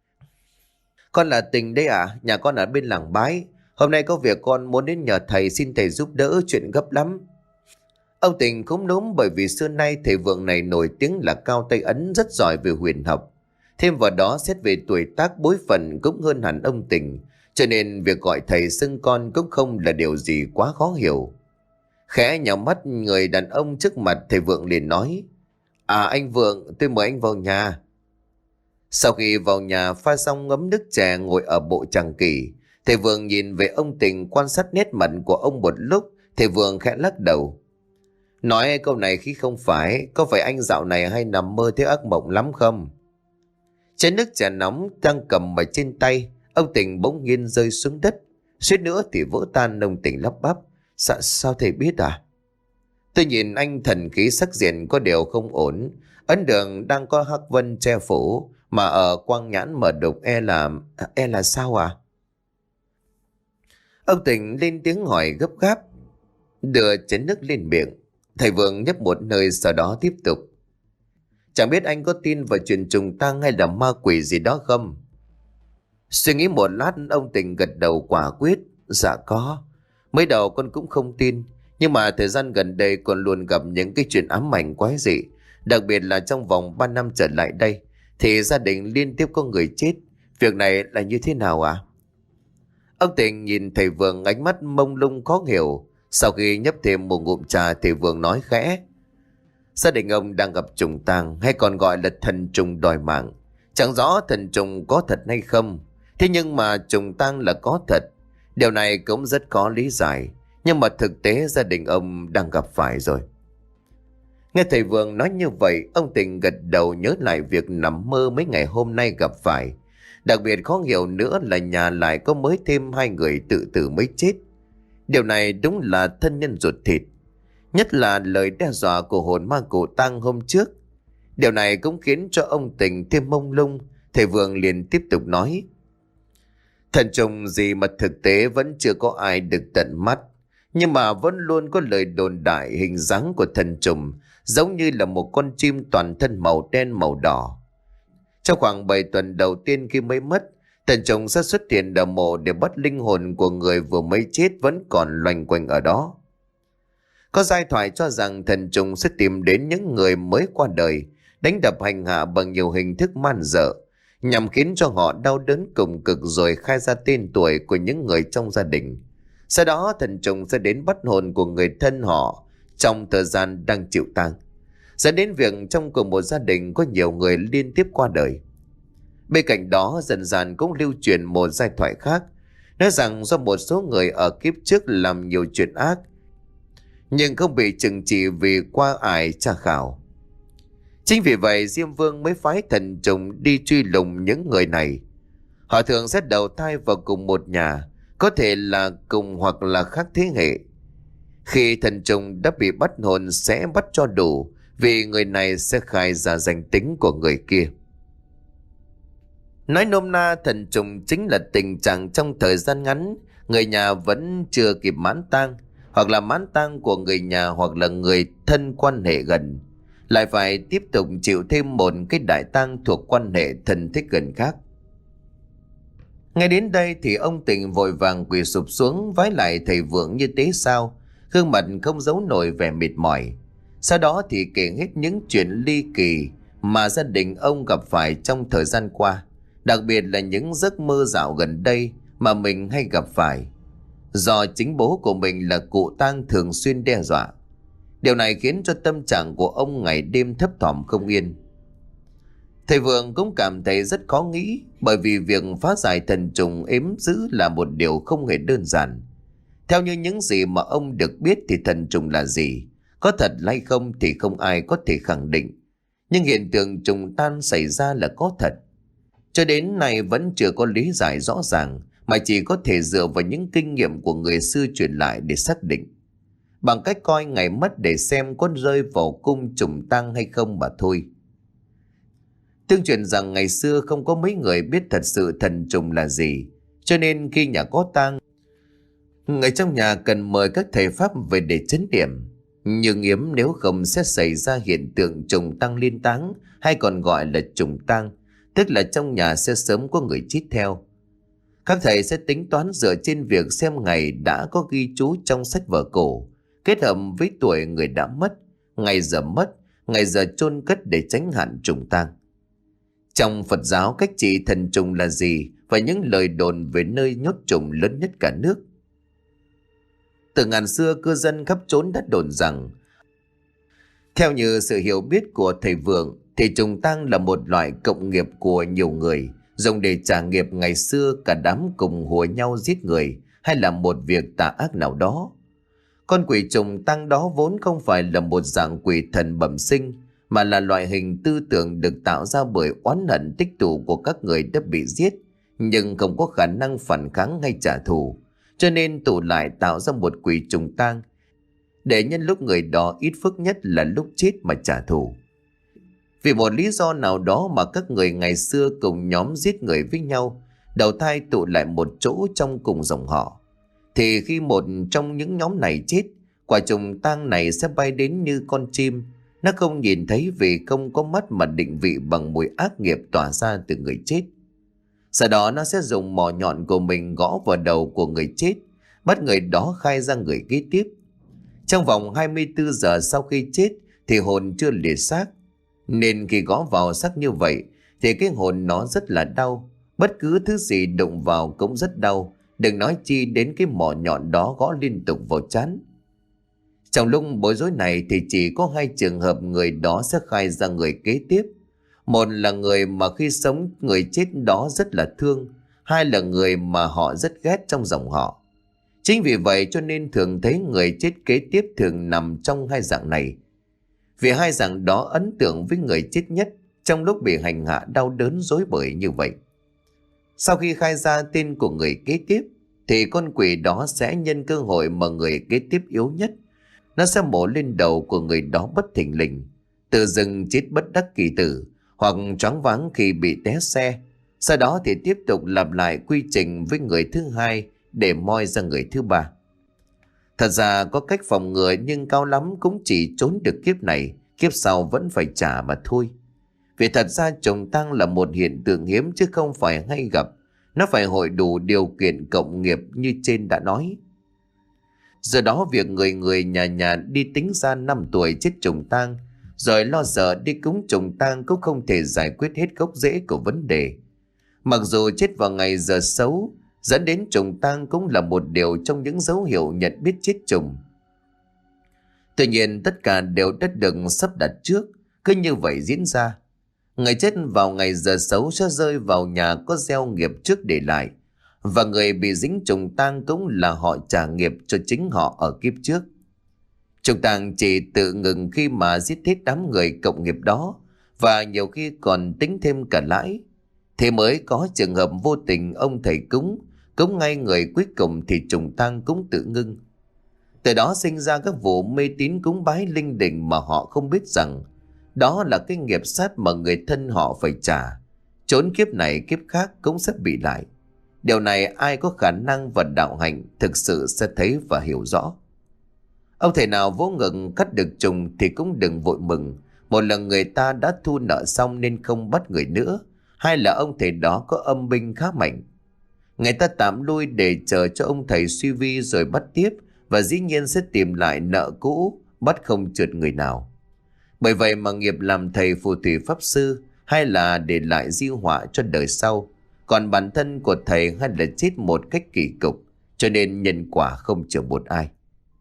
"Con là Tình đấy ạ, nhà con ở bên làng Bái. Hôm nay có việc con muốn đến nhờ thầy, xin thầy giúp đỡ, chuyện gấp lắm." Ông Tình cũng đúng, bởi vì xưa nay thầy Vượng này nổi tiếng là cao tay ấn, rất giỏi về huyền học. Thêm vào đó xét về tuổi tác bối phận cũng hơn hẳn ông Tình, cho nên việc gọi thầy xưng con cũng không là điều gì quá khó hiểu. Khẽ nhắm mắt người đàn ông trước mặt, thầy Vượng liền nói: À anh Vượng, tôi mời anh vào nhà. Sau khi vào nhà pha xong ngấm nước chè ngồi ở bộ tràng kỷ, thầy Vượng nhìn về ông Tình quan sát nét mặt của ông một lúc, thầy Vượng khẽ lắc đầu. Nói câu này khi không phải, có phải anh dạo này hay nằm mơ thấy ác mộng lắm không? Chén nước trà nóng đang cầm ở trên tay, ông Tình bỗng nhiên rơi xuống đất, suýt nữa thì vỡ tan. Ông Tình lắp bắp: Sao thầy biết à? Tôi nhìn anh thần khí sắc diện có điều không ổn. Ấn đường đang có hắc vân che phủ, mà ở quang nhãn mở đục, e là sao à? Ông Tình lên tiếng hỏi gấp gáp, đưa chén nước lên miệng. Thầy Vượng nhấp một hơi sau đó tiếp tục: Chẳng biết anh có tin vào chuyện trùng tang hay là ma quỷ gì đó không? Suy nghĩ một lát, ông Tình gật đầu quả quyết: Dạ có. Mới đầu con cũng không tin, nhưng mà thời gian gần đây con luôn gặp những cái chuyện ám ảnh quái dị. Đặc biệt là trong vòng 3 năm trở lại đây thì gia đình liên tiếp có người chết. Việc này là như thế nào ạ? Ông Tình nhìn thầy Vượng ánh mắt mông lung khó hiểu. Sau khi nhấp thêm một ngụm trà, thầy Vượng nói khẽ: Gia đình ông đang gặp trùng tang, hay còn gọi là thần trùng đòi mạng. Chẳng rõ thần trùng có thật hay không, thế nhưng mà trùng tang là có thật. Điều này cũng rất có lý giải, nhưng mà thực tế gia đình ông đang gặp phải rồi. Nghe thầy Vượng nói như vậy, ông Tình gật đầu nhớ lại việc nằm mơ mấy ngày hôm nay gặp phải. Đặc biệt khó hiểu nữa là nhà lại có mới thêm 2 người tự tử mới chết. Điều này đúng là thân nhân ruột thịt. Nhất là lời đe dọa của hồn ma cụ tang hôm trước. Điều này cũng khiến cho ông Tình thêm mông lung. Thầy Vượng liền tiếp tục nói: Thần trùng gì mà thực tế vẫn chưa có ai được tận mắt, nhưng mà vẫn luôn có lời đồn đại hình dáng của thần trùng giống như là một con chim toàn thân màu đen màu đỏ. Trong khoảng 7 tuần đầu tiên khi mới mất, thần trùng sẽ xuất hiện ở mộ để bắt linh hồn của người vừa mới chết vẫn còn loanh quanh ở đó. Có giai thoại cho rằng thần trùng sẽ tìm đến những người mới qua đời, đánh đập hành hạ bằng nhiều hình thức man dợ, nhằm khiến cho họ đau đớn cùng cực rồi khai ra tên tuổi của những người trong gia đình. Sau đó thần trùng sẽ đến bắt hồn của người thân họ trong thời gian đang chịu tang, dẫn đến việc trong cùng một gia đình có nhiều người liên tiếp qua đời. Bên cạnh đó, dần dần cũng lưu truyền một giai thoại khác, nói rằng do một số người ở kiếp trước làm nhiều chuyện ác nhưng không bị trừng trị vì qua ải tra khảo. Chính vì vậy Diêm Vương mới phái thần trùng đi truy lùng những người này. Họ thường sẽ đầu thai vào cùng một nhà, có thể là cùng hoặc là khác thế hệ. Khi thần trùng đã bị bắt hồn sẽ bắt cho đủ, vì người này sẽ khai ra danh tính của người kia. Nói nôm na, thần trùng chính là tình trạng trong thời gian ngắn người nhà vẫn chưa kịp mãn tang, hoặc là mãn tang của người nhà hoặc là người thân quan hệ gần, lại phải tiếp tục chịu thêm một cái đại tang thuộc quan hệ thân thích gần khác. Ngay đến đây thì ông Tình vội vàng quỳ sụp xuống vái lại thầy Vượng như tế sao, gương mặt không giấu nổi vẻ mệt mỏi. Sau đó thì kể hết những chuyện ly kỳ mà gia đình ông gặp phải trong thời gian qua, đặc biệt là những giấc mơ dạo gần đây mà mình hay gặp phải, do chính bố của mình là cụ tang thường xuyên đe dọa. Điều này khiến cho tâm trạng của ông ngày đêm thấp thỏm không yên. Thầy Vượng cũng cảm thấy rất khó nghĩ, bởi vì việc phá giải thần trùng ếm dữ là một điều không hề đơn giản. Theo như những gì mà ông được biết thì thần trùng là gì, có thật hay không thì không ai có thể khẳng định. Nhưng hiện tượng trùng tan xảy ra là có thật. Cho đến nay vẫn chưa có lý giải rõ ràng, mà chỉ có thể dựa vào những kinh nghiệm của người xưa truyền lại để xác định, bằng cách coi ngày mất để xem có rơi vào cung trùng tang hay không mà thôi. Tương truyền rằng ngày xưa không có mấy người biết thật sự thần trùng là gì, cho nên khi nhà có tang, người trong nhà cần mời các thầy pháp về để trấn điểm. Nhưng yếm nếu không sẽ xảy ra hiện tượng trùng tang liên táng, hay còn gọi là trùng tang, tức là trong nhà sẽ sớm có người chết theo. Các thầy sẽ tính toán dựa trên việc xem ngày đã có ghi chú trong sách vở cổ, kết hợp với tuổi người đã mất, ngày giờ chôn cất để tránh hạn trùng tang. Trong Phật giáo, cách trị thần trùng là gì và những lời đồn về nơi nhốt trùng lớn nhất cả nước. Từ ngàn xưa cư dân khắp trốn đã đồn rằng, theo như sự hiểu biết của thầy Vượng, thì trùng tang là một loại cộng nghiệp của nhiều người, dùng để trả nghiệp ngày xưa cả đám cùng hùa nhau giết người hay làm một việc tà ác nào đó. Con quỷ trùng tang đó vốn không phải là một dạng quỷ thần bẩm sinh, mà là loại hình tư tưởng được tạo ra bởi oán hận tích tụ của các người đã bị giết, nhưng không có khả năng phản kháng hay trả thù, cho nên tụ lại tạo ra một quỷ trùng tang, để nhân lúc người đó ít phước nhất là lúc chết mà trả thù. Vì một lý do nào đó mà các người ngày xưa cùng nhóm giết người với nhau, đầu thai tụ lại một chỗ trong cùng dòng họ. Thì khi một trong những nhóm này chết, quả trùng tang này sẽ bay đến như con chim. Nó không nhìn thấy vì không có mắt mà định vị bằng mùi ác nghiệp tỏa ra từ người chết. Sau đó nó sẽ dùng mỏ nhọn của mình gõ vào đầu của người chết, bắt người đó khai ra người kế tiếp. Trong vòng 24 giờ sau khi chết thì hồn chưa liệt xác, nên khi gõ vào xác như vậy thì cái hồn nó rất là đau. Bất cứ thứ gì đụng vào cũng rất đau, đừng nói chi đến cái mỏ nhọn đó gõ liên tục vào trán. Trong lúc bối rối này thì chỉ có hai trường hợp người đó sẽ khai ra người kế tiếp. Một là người mà khi sống người chết đó rất là thương, hai là người mà họ rất ghét trong dòng họ. Chính vì vậy cho nên thường thấy người chết kế tiếp thường nằm trong hai dạng này. Vì hai dạng đó ấn tượng với người chết nhất trong lúc bị hành hạ đau đớn rối bời như vậy. Sau khi khai ra tên của người kế tiếp thì con quỷ đó sẽ nhân cơ hội mà người kế tiếp yếu nhất. Nó sẽ mổ lên đầu của người đó bất thình lình, tự dưng chết bất đắc kỳ tử, hoặc choáng váng khi bị té xe. Sau đó thì tiếp tục lặp lại quy trình với người thứ hai để moi ra người thứ ba. Thật ra có cách phòng ngừa, nhưng cao lắm cũng chỉ trốn được kiếp này, kiếp sau vẫn phải trả mà thôi. Vì thật ra trùng tang là một hiện tượng hiếm chứ không phải hay gặp. Nó phải hội đủ điều kiện cộng nghiệp như trên đã nói. Giờ đó việc người nhà nhà đi tính ra năm tuổi chết trùng tang, rồi lo sợ đi cúng trùng tang cũng không thể giải quyết hết gốc rễ của vấn đề. Mặc dù chết vào ngày giờ xấu dẫn đến trùng tang cũng là một điều trong những dấu hiệu nhận biết chết trùng. Tuy nhiên tất cả đều đã được sắp đặt trước, cứ như vậy diễn ra. Người chết vào ngày giờ xấu sẽ rơi vào nhà có gieo nghiệp trước để lại, và người bị dính trùng tang cũng là họ trả nghiệp cho chính họ ở kiếp trước. Trùng tang chỉ tự ngừng khi mà giết hết đám người cộng nghiệp đó, và nhiều khi còn tính thêm cả lãi. Thế mới có trường hợp vô tình ông thầy cúng ngay người cuối cùng thì trùng tang cũng tự ngưng. Từ đó sinh ra các vụ mê tín cúng bái linh đình mà họ không biết rằng đó là cái nghiệp sát mà người thân họ phải trả. Trốn kiếp này kiếp khác cũng sẽ bị lại. Điều này ai có khả năng và đạo hạnh thực sự sẽ thấy và hiểu rõ. Ông thầy nào vỗ ngực cắt được trùng thì cũng đừng vội mừng. Một là người ta đã thu nợ xong nên không bắt người nữa, hai là ông thầy đó có âm binh khá mạnh. Người ta tạm lui để chờ cho ông thầy suy vi rồi bắt tiếp, và dĩ nhiên sẽ tìm lại nợ cũ, bắt không trượt người nào. Bởi vậy mà nghiệp làm thầy phù thủy pháp sư hay là để lại di họa cho đời sau, còn bản thân của thầy hay là chết một cách kỳ cục, cho nên nhân quả không chờ một ai.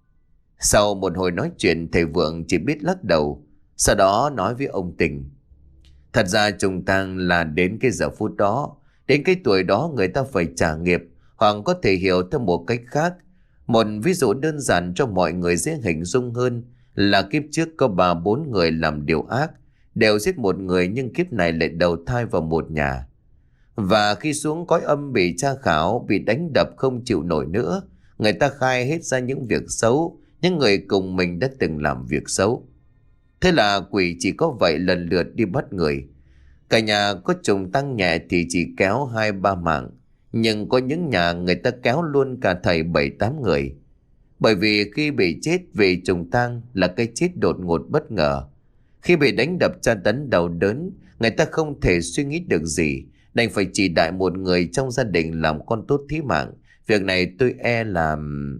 Sau một hồi nói chuyện, thầy Vượng chỉ biết lắc đầu, sau đó nói với ông Tình: thật ra trùng tang là đến cái giờ phút đó, đến cái tuổi đó người ta phải trả nghiệp, hoặc có thể hiểu theo một cách khác. Một ví dụ đơn giản cho mọi người dễ hình dung hơn là kiếp trước có 3-4 người làm điều ác, đều giết một người, nhưng kiếp này lại đầu thai vào một nhà. Và khi xuống cõi âm bị tra khảo, bị đánh đập không chịu nổi nữa, người ta khai hết ra những việc xấu những người cùng mình đã từng làm việc xấu. Thế là quỷ chỉ có vậy lần lượt đi bắt người. Cả nhà có trùng tang nhẹ thì chỉ kéo 2-3 mạng, nhưng có những nhà người ta kéo luôn cả thầy 7-8 người. Bởi vì khi bị chết vì trùng tang là cái chết đột ngột bất ngờ. Khi bị đánh đập tra tấn đau đớn, người ta không thể suy nghĩ được gì, đành phải chỉ đại một người trong gia đình làm con tốt thí mạng. Việc này tôi e là...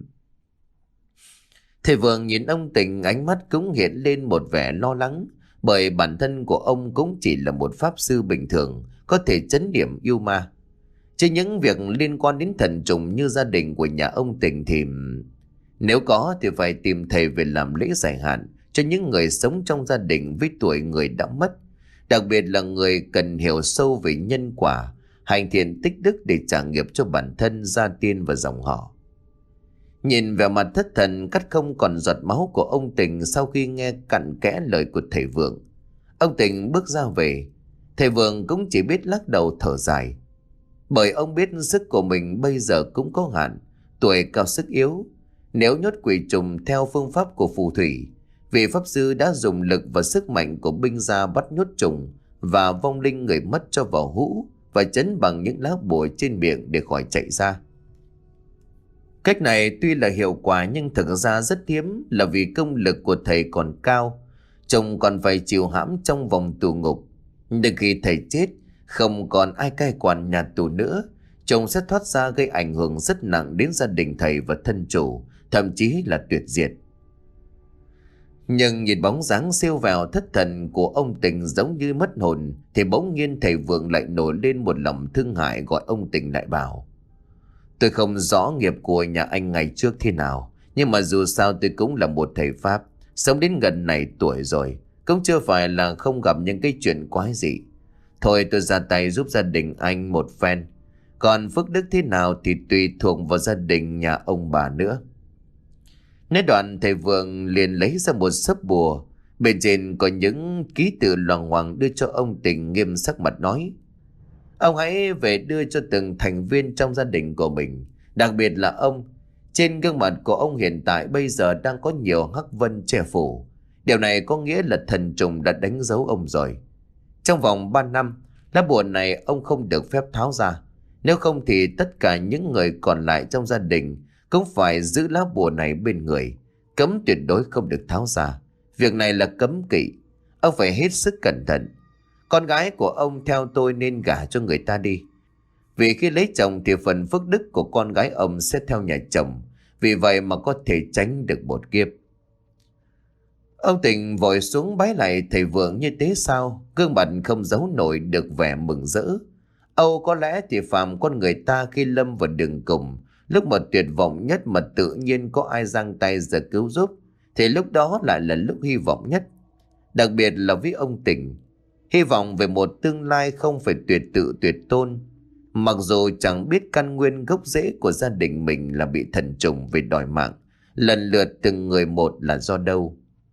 Thầy Vượng nhìn ông Tình, ánh mắt cũng hiện lên một vẻ lo lắng, bởi bản thân của ông cũng chỉ là một pháp sư bình thường, có thể trấn điểm yêu ma. Chứ những việc liên quan đến thần trùng như gia đình của nhà ông Tình thì Nếu có thì phải tìm thầy về làm lễ giải hạn cho những người sống trong gia đình với tuổi người đã mất. Đặc biệt là người cần hiểu sâu về nhân quả, hành thiện tích đức để trả nghiệp cho bản thân, gia tiên và dòng họ. Nhìn vẻ mặt thất thần cắt không còn giọt máu của ông Tình sau khi nghe cặn kẽ lời của thầy Vượng, ông Tình bước ra về. Thầy Vượng cũng chỉ biết lắc đầu thở dài, bởi ông biết sức của mình bây giờ cũng có hạn, tuổi cao sức yếu. Nếu nhốt quỷ trùng theo phương pháp của phù thủy, vị pháp sư đã dùng lực và sức mạnh của binh gia bắt nhốt trùng và vong linh người mất cho vào hũ và chấn bằng những lá bùa trên miệng để khỏi chạy ra. Cách này tuy là hiệu quả nhưng thực ra rất hiếm, là vì công lực của thầy còn cao, chồng còn phải chịu hãm trong vòng tù ngục. Nhưng khi thầy chết, không còn ai cai quản nhà tù nữa, chồng sẽ thoát ra gây ảnh hưởng rất nặng đến gia đình thầy và thân chủ, thậm chí là tuyệt diệt. Nhưng nhìn bóng dáng siêu vẹo thất thần của ông Tình giống như mất hồn, thì bỗng nhiên thầy Vượng lại nổi lên một lòng thương hại, gọi ông Tình lại bảo: tôi không rõ nghiệp của nhà anh ngày trước thế nào, nhưng mà dù sao tôi cũng là một thầy Pháp, sống đến gần này tuổi rồi, cũng chưa phải là không gặp những cái chuyện quái dị. Thôi tôi ra tay giúp gia đình anh một phen, còn phước đức thế nào thì tùy thuộc vào gia đình nhà ông bà nữa. Nói đoạn thầy Vượng liền lấy ra một sấp bùa, bên trên có những ký tự loằng ngoằng, đưa cho ông Tình, nghiêm sắc mặt nói: ông hãy về đưa cho từng thành viên trong gia đình của mình, đặc biệt là ông. Trên gương mặt của ông hiện tại bây giờ đang có nhiều hắc vân che phủ. Điều này có nghĩa là thần trùng đã đánh dấu ông rồi. Trong vòng 3 năm, lá bùa này ông không được phép tháo ra. Nếu không thì tất cả những người còn lại trong gia đình cũng phải giữ lá bùa này bên người, cấm tuyệt đối không được tháo ra. Việc này là cấm kỵ, ông phải hết sức cẩn thận. Con gái của ông theo tôi nên gả cho người ta đi, vì khi lấy chồng thì phần phước đức của con gái ông sẽ theo nhà chồng, vì vậy mà có thể tránh được một kiếp. Ông Tình vội xuống bái lại thầy Vượng như thế sao, gương mặt không giấu nổi được vẻ mừng rỡ. Âu có lẽ thì phàm con người ta khi lâm vào đường cùng, lúc mà tuyệt vọng nhất mà tự nhiên có ai giang tay ra cứu giúp, thì lúc đó lại là lúc hy vọng nhất. Đặc biệt là với ông Tình, hy vọng về một tương lai không phải tuyệt tự tuyệt tôn. Mặc dù chẳng biết căn nguyên gốc rễ của gia đình mình là bị thần trùng về đòi mạng, lần lượt từng người một là do đâu.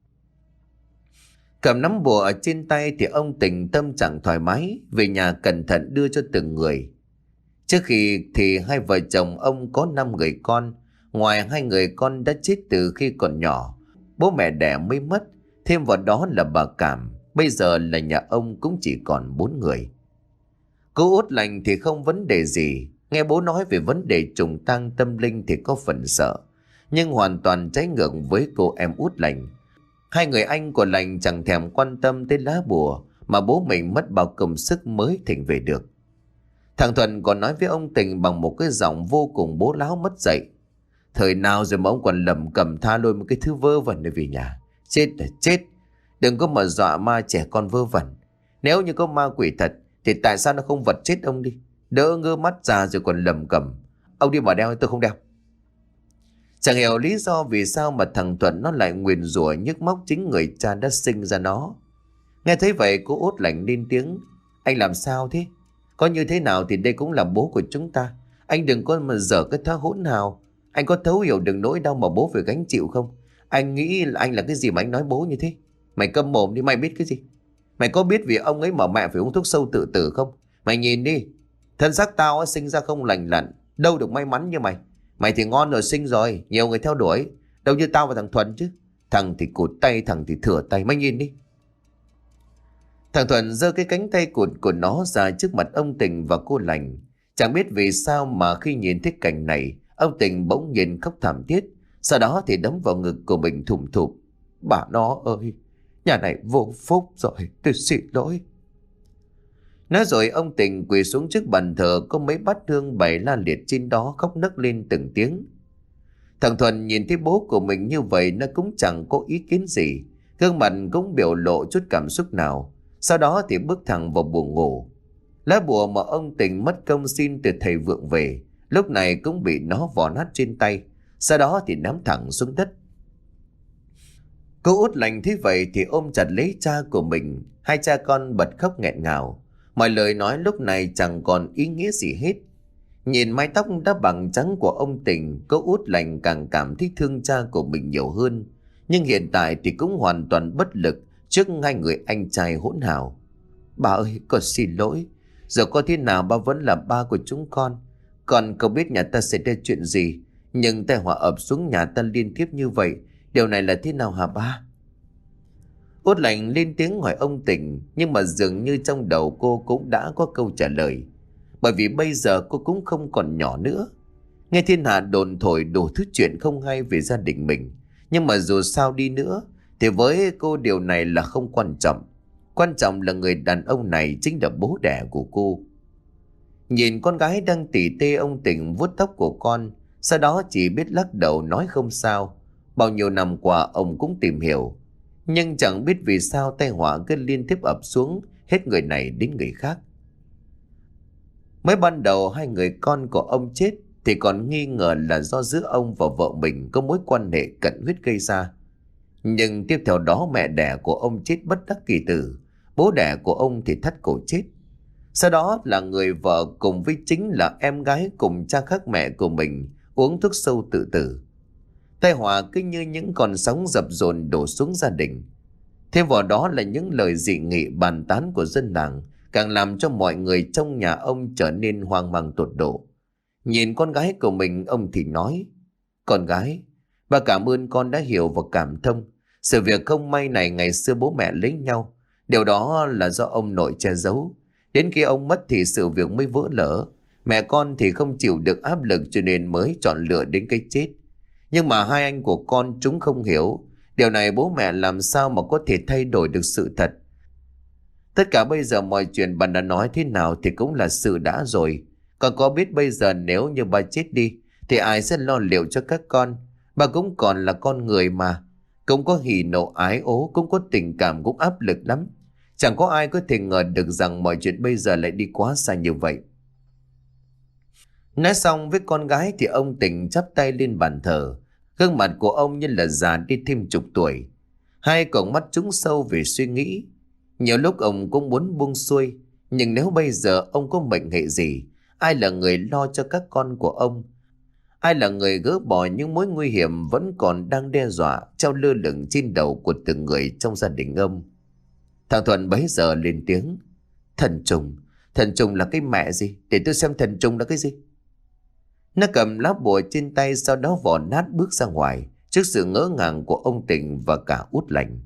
Cầm nắm bùa ở trên tay thì ông Tình tâm trạng thoải mái, về nhà cẩn thận đưa cho từng người. Trước khi thì hai vợ chồng ông có 5 người con, ngoài 2 người con đã chết từ khi còn nhỏ, bố mẹ đẻ mới mất, thêm vào đó là bà Cảm, bây giờ là nhà ông cũng chỉ còn 4 người. Cô Út Lành thì không vấn đề gì, nghe bố nói về vấn đề trùng tang tâm linh thì có phần sợ, nhưng hoàn toàn trái ngược với cô em Út Lành. 2 người anh của Lành chẳng thèm quan tâm tới lá bùa mà bố mình mất bao công sức mới thỉnh về được. Thằng Thuận còn nói với ông Tình bằng một cái giọng vô cùng bố láo mất dạy: thời nào rồi mà ông còn lầm cầm tha lôi một cái thứ vơ vẩn này về nhà. Chết là chết, đừng có mà dọa ma trẻ con vơ vẩn. Nếu như có ma quỷ thật thì tại sao nó không vật chết ông đi, đỡ ngơ mắt ra rồi còn lầm cầm. Ông đi mà đeo, tôi không đeo. Chẳng hiểu lý do vì sao mà thằng Thuận nó lại nguyền rủa nhức móc chính người cha đã sinh ra nó. Nghe thấy vậy cô Út Lành lên tiếng: anh làm sao thế? Có như thế nào thì đây cũng là bố của chúng ta. Anh đừng có mà dở cái thói hỗn hào. Anh có thấu hiểu được nỗi đau mà bố phải gánh chịu không? Anh nghĩ là anh là cái gì mà anh nói bố như thế? Mày câm mồm đi, mày biết cái gì? Mày có biết vì ông ấy mà mẹ phải uống thuốc sâu tự tử không? Mày nhìn đi, thân xác tao sinh ra không lành lặn, đâu được may mắn như mày. Mày thì ngon rồi, sinh rồi, nhiều người theo đuổi, đâu như tao và thằng Thuận chứ. Thằng thì cụt tay, thằng thì thừa tay, mày nhìn đi. Thằng Thuận giơ cái cánh tay cụt của nó ra trước mặt ông Tình và cô Lành. Chẳng biết vì sao mà khi nhìn thấy cảnh này, ông Tình bỗng nhiên khóc thảm thiết, sau đó thì đấm vào ngực của mình thùm thụp: bà nó ơi, nhà này vô phúc rồi, tôi xin lỗi. Nói rồi ông Tình quỳ xuống trước bàn thờ có mấy bát hương bày la liệt trên đó, khóc nấc lên từng tiếng. Thằng Thuận nhìn thấy bố của mình như vậy, nó cũng chẳng có ý kiến gì, gương mặt cũng biểu lộ chút cảm xúc nào. Sau đó thì bước thẳng vào buồng ngủ. Lá bùa mà ông Tình mất công xin từ thầy Vượng về, lúc này cũng bị nó vò nát trên tay, sau đó thì ném thẳng xuống đất. Cô Út Lành thấy vậy thì ôm chặt lấy cha của mình. Hai cha con bật khóc nghẹn ngào. Mọi lời nói lúc này chẳng còn ý nghĩa gì hết. Nhìn mái tóc đã bằng trắng của ông Tình, cô Út Lành càng cảm thấy thương cha của mình nhiều hơn. Nhưng hiện tại thì cũng hoàn toàn bất lực trước hai người anh trai hỗn hào. Bà ơi, con xin lỗi. Giờ có thế nào ba vẫn là ba của chúng con. Con không biết nhà ta sẽ ra chuyện gì, nhưng tai họa ập xuống nhà ta liên tiếp như vậy. Điều này là thế nào hả ba? Út Lành lên tiếng hỏi ông Tình, nhưng mà dường như trong đầu cô cũng đã có câu trả lời. Bởi vì bây giờ cô cũng không còn nhỏ nữa. Nghe thiên hạ đồn thổi đủ thứ chuyện không hay về gia đình mình. Nhưng mà dù sao đi nữa thì với cô điều này là không quan trọng. Quan trọng là người đàn ông này chính là bố đẻ của cô. Nhìn con gái đang tỉ tê, ông Tình vuốt tóc của con, sau đó chỉ biết lắc đầu nói không sao. Bao nhiêu năm qua ông cũng tìm hiểu, nhưng chẳng biết vì sao tai họa cứ liên tiếp ập xuống, hết người này đến người khác. Mới ban đầu hai người con của ông chết thì còn nghi ngờ là do giữa ông và vợ mình có mối quan hệ cận huyết gây ra. Nhưng tiếp theo đó mẹ đẻ của ông chết bất đắc kỳ tử, bố đẻ của ông thì thắt cổ chết. Sau đó là người vợ cùng với chính là em gái cùng cha khác mẹ của mình uống thuốc sâu tự tử. Tai họa cứ như những con sóng dập dồn đổ xuống gia đình. Thêm vào đó là những lời dị nghị bàn tán của dân làng, càng làm cho mọi người trong nhà ông trở nên hoang mang tột độ. Nhìn con gái của mình, ông thì nói: Con gái, bà cảm ơn con đã hiểu và cảm thông. Sự việc không may này ngày xưa bố mẹ lấy nhau, điều đó là do ông nội che giấu. Đến khi ông mất thì sự việc mới vỡ lở. Mẹ con thì không chịu được áp lực cho nên mới chọn lựa đến cái chết. Nhưng mà hai anh của con chúng không hiểu. Điều này bố mẹ làm sao mà có thể thay đổi được sự thật. Tất cả bây giờ mọi chuyện bà đã nói thế nào thì cũng là sự đã rồi. Con có biết bây giờ nếu như bà chết đi thì ai sẽ lo liệu cho các con? Bà cũng còn là con người mà. Cũng có hỉ nộ ái ố, cũng có tình cảm, cũng áp lực lắm. Chẳng có ai có thể ngờ được rằng mọi chuyện bây giờ lại đi quá xa như vậy. Nói xong với con gái thì ông Tình chắp tay lên bàn thờ. Gương mặt của ông như là già đi thêm chục tuổi. Hai con mắt trũng sâu về suy nghĩ. Nhiều lúc ông cũng muốn buông xuôi, nhưng nếu bây giờ ông có mệnh hệ gì, ai là người lo cho các con của ông? Ai là người gỡ bỏ những mối nguy hiểm vẫn còn đang đe dọa treo lơ lửng trên đầu của từng người trong gia đình ông? Thằng Thuận bấy giờ lên tiếng: Thần trùng là cái mẹ gì? Để tôi xem thần trùng là cái gì. Nó cầm lá bùa trên tay, sau đó vò nát bước ra ngoài trước sự ngỡ ngàng của ông Tình và cả Út Lành.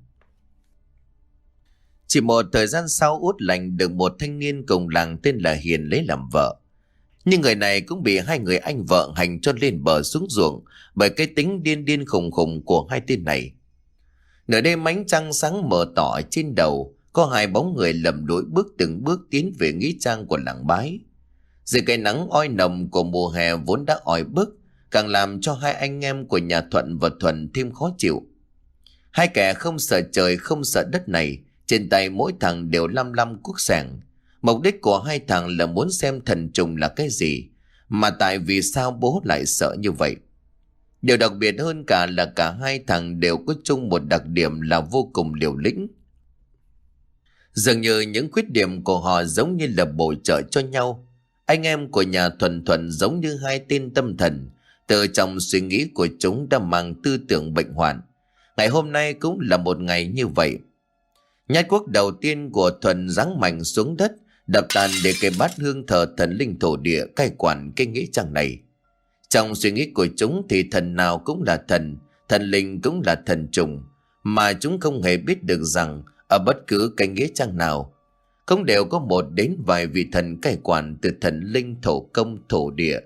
Chỉ một thời gian sau, Út Lành được một thanh niên cùng làng tên là Hiền lấy làm vợ. Nhưng người này cũng bị hai người anh vợ hành cho lên bờ xuống ruộng bởi cái tính điên điên khùng khùng của hai tên này. Nửa đêm ánh trăng sáng mờ tỏ trên đầu, có hai bóng người lầm lũi bước từng bước tiến về nghĩa trang của làng Bái. Dưới cái nắng oi nồng của mùa hè vốn đã oi bức, càng làm cho hai anh em của nhà Thuận và Thuần thêm khó chịu. Hai kẻ không sợ trời không sợ đất này, trên tay mỗi thằng đều lăm lăm cuốc sẻng. Mục đích của hai thằng là muốn xem thần trùng là cái gì, mà tại vì sao bố lại sợ như vậy. Điều đặc biệt hơn cả là cả hai thằng đều có chung một đặc điểm là vô cùng liều lĩnh. Dường như những khuyết điểm của họ giống như là bổ trợ cho nhau. Anh em của nhà Thuần giống như hai tên tâm thần, từ trong suy nghĩ của chúng đã mang tư tưởng bệnh hoạn. Ngày hôm nay cũng là một ngày như vậy. Nhát cuốc đầu tiên của Thuần giáng mạnh xuống đất, đập tan để cái bát hương thờ thần linh thổ địa cai quản cái nghĩa trang này. Trong suy nghĩ của chúng thì thần nào cũng là thần linh cũng là thần trùng, mà chúng không hề biết được rằng ở bất cứ cái nghĩa trang nào cũng đều có một đến vài vị thần cai quản, từ thần linh thổ công thổ địa,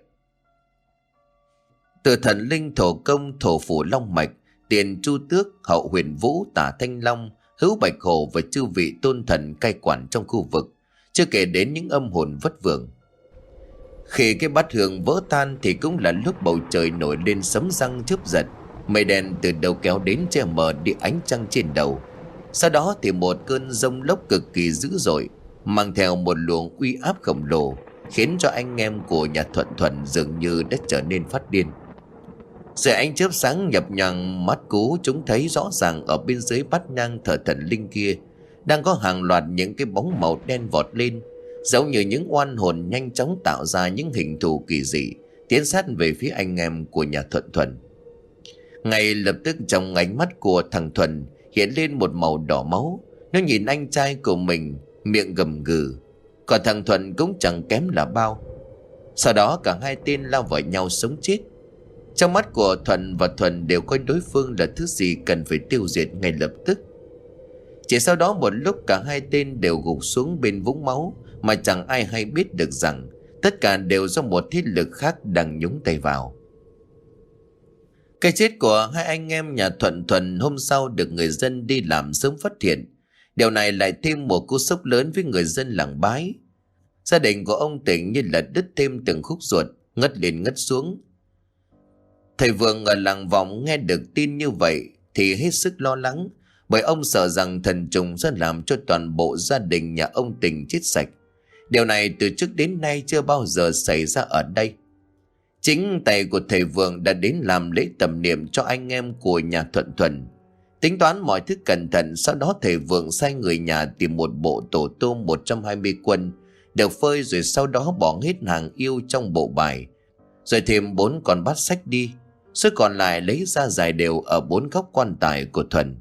từ thần linh thổ công thổ phủ long mạch, tiền chu tước, hậu huyền vũ, tả thanh long, hữu bạch hổ và chư vị tôn thần cai quản trong khu vực, chưa kể đến những âm hồn vất vưởng. Khi cái bát hương vỡ tan thì cũng là lúc bầu trời nổi lên sấm răng chớp giật, mây đen từ đâu kéo đến che mờ đi ánh trăng trên đầu. Sau đó thì một cơn giông lốc cực kỳ dữ dội, mang theo một luồng uy áp khổng lồ, khiến cho anh em của nhà Thuần dường như đã trở nên phát điên. Rồi ánh chớp sáng nhập nhằng mắt Cú, chúng thấy rõ ràng ở bên dưới bát nhang thờ thần linh kia đang có hàng loạt những cái bóng màu đen vọt lên, giống như những oan hồn nhanh chóng tạo ra những hình thù kỳ dị, tiến sát về phía anh em của nhà Thuận Thuần. Ngay lập tức trong ánh mắt của thằng Thuần hiện lên một màu đỏ máu. Nó nhìn anh trai của mình, miệng gầm gừ. Còn thằng Thuần cũng chẳng kém là bao. Sau đó cả hai tên lao vào nhau sống chết. Trong mắt của Thuần và Thuần đều coi đối phương là thứ gì cần phải tiêu diệt ngay lập tức. Chỉ sau đó một lúc cả hai tên đều gục xuống bên vũng máu, mà chẳng ai hay biết được rằng tất cả đều do một thế lực khác đang nhúng tay vào. Cái chết của hai anh em nhà Thuận Thuần hôm sau được người dân đi làm sớm phát hiện. Điều này lại thêm một cú sốc lớn với người dân làng Bái. Gia đình của ông Tỉnh như là đứt thêm từng khúc ruột, ngất lên ngất xuống. Thầy Vượng ở làng Vọng nghe được tin như vậy thì hết sức lo lắng, bởi ông sợ rằng thần trùng sẽ làm cho toàn bộ gia đình nhà ông Tỉnh chết sạch. Điều này từ trước đến nay chưa bao giờ xảy ra ở đây. Chính tay của thầy Vượng đã đến làm lễ tẩm niệm cho anh em của nhà Thuận Thuần. Tính toán mọi thứ cẩn thận, sau đó thầy Vượng sai người nhà tìm một bộ tổ tôm 120 quân được phơi, rồi sau đó bỏ hết hàng yêu trong bộ bài, rồi thêm 4 con bát sách đi. Số còn lại lấy ra giải đều ở 4 góc quan tài của Thuần.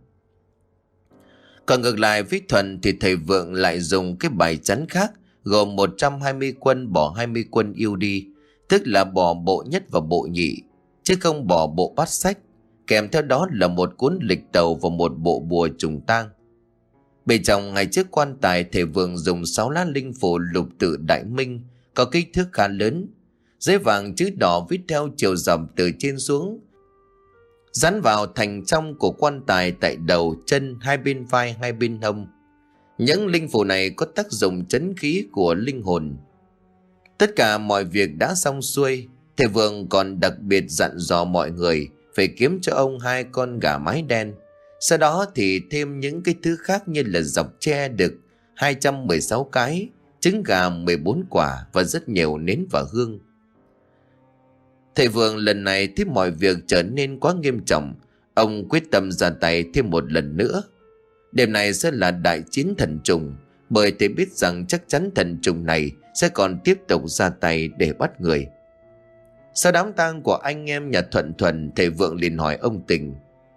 Còn ngược lại với Thuần thì thầy Vượng lại dùng cái bài chắn khác, gồm 120 quân bỏ 20 quân yêu đi, tức là bỏ bộ nhất và bộ nhị, chứ không bỏ bộ bát sách. Kèm theo đó là một cuốn lịch tàu và một bộ bùa trùng tang. Bên trong ngay trước quan tài, thầy Vượng dùng 6 lá linh phù lục tự đại minh có kích thước khá lớn, giấy vàng chữ đỏ viết theo chiều dọc từ trên xuống, dán vào thành trong của quan tài tại đầu, chân, hai bên vai, hai bên hông. Những linh phù này có tác dụng trấn khí của linh hồn. Tất cả mọi việc đã xong xuôi, thầy Vượng còn đặc biệt dặn dò mọi người phải kiếm cho ông 2 con gà mái đen. Sau đó thì thêm những cái thứ khác như là dọc tre đực 216 cái, trứng gà 14 quả và rất nhiều nến và hương. Thầy Vượng lần này thấy mọi việc trở nên quá nghiêm trọng, ông quyết tâm ra tay thêm một lần nữa. Đêm này sẽ là đại chiến thần trùng, bởi thầy biết rằng chắc chắn thần trùng này sẽ còn tiếp tục ra tay để bắt người. Sau đám tang của anh em nhà Thuận Thuần, thầy Vượng liền hỏi ông Tình: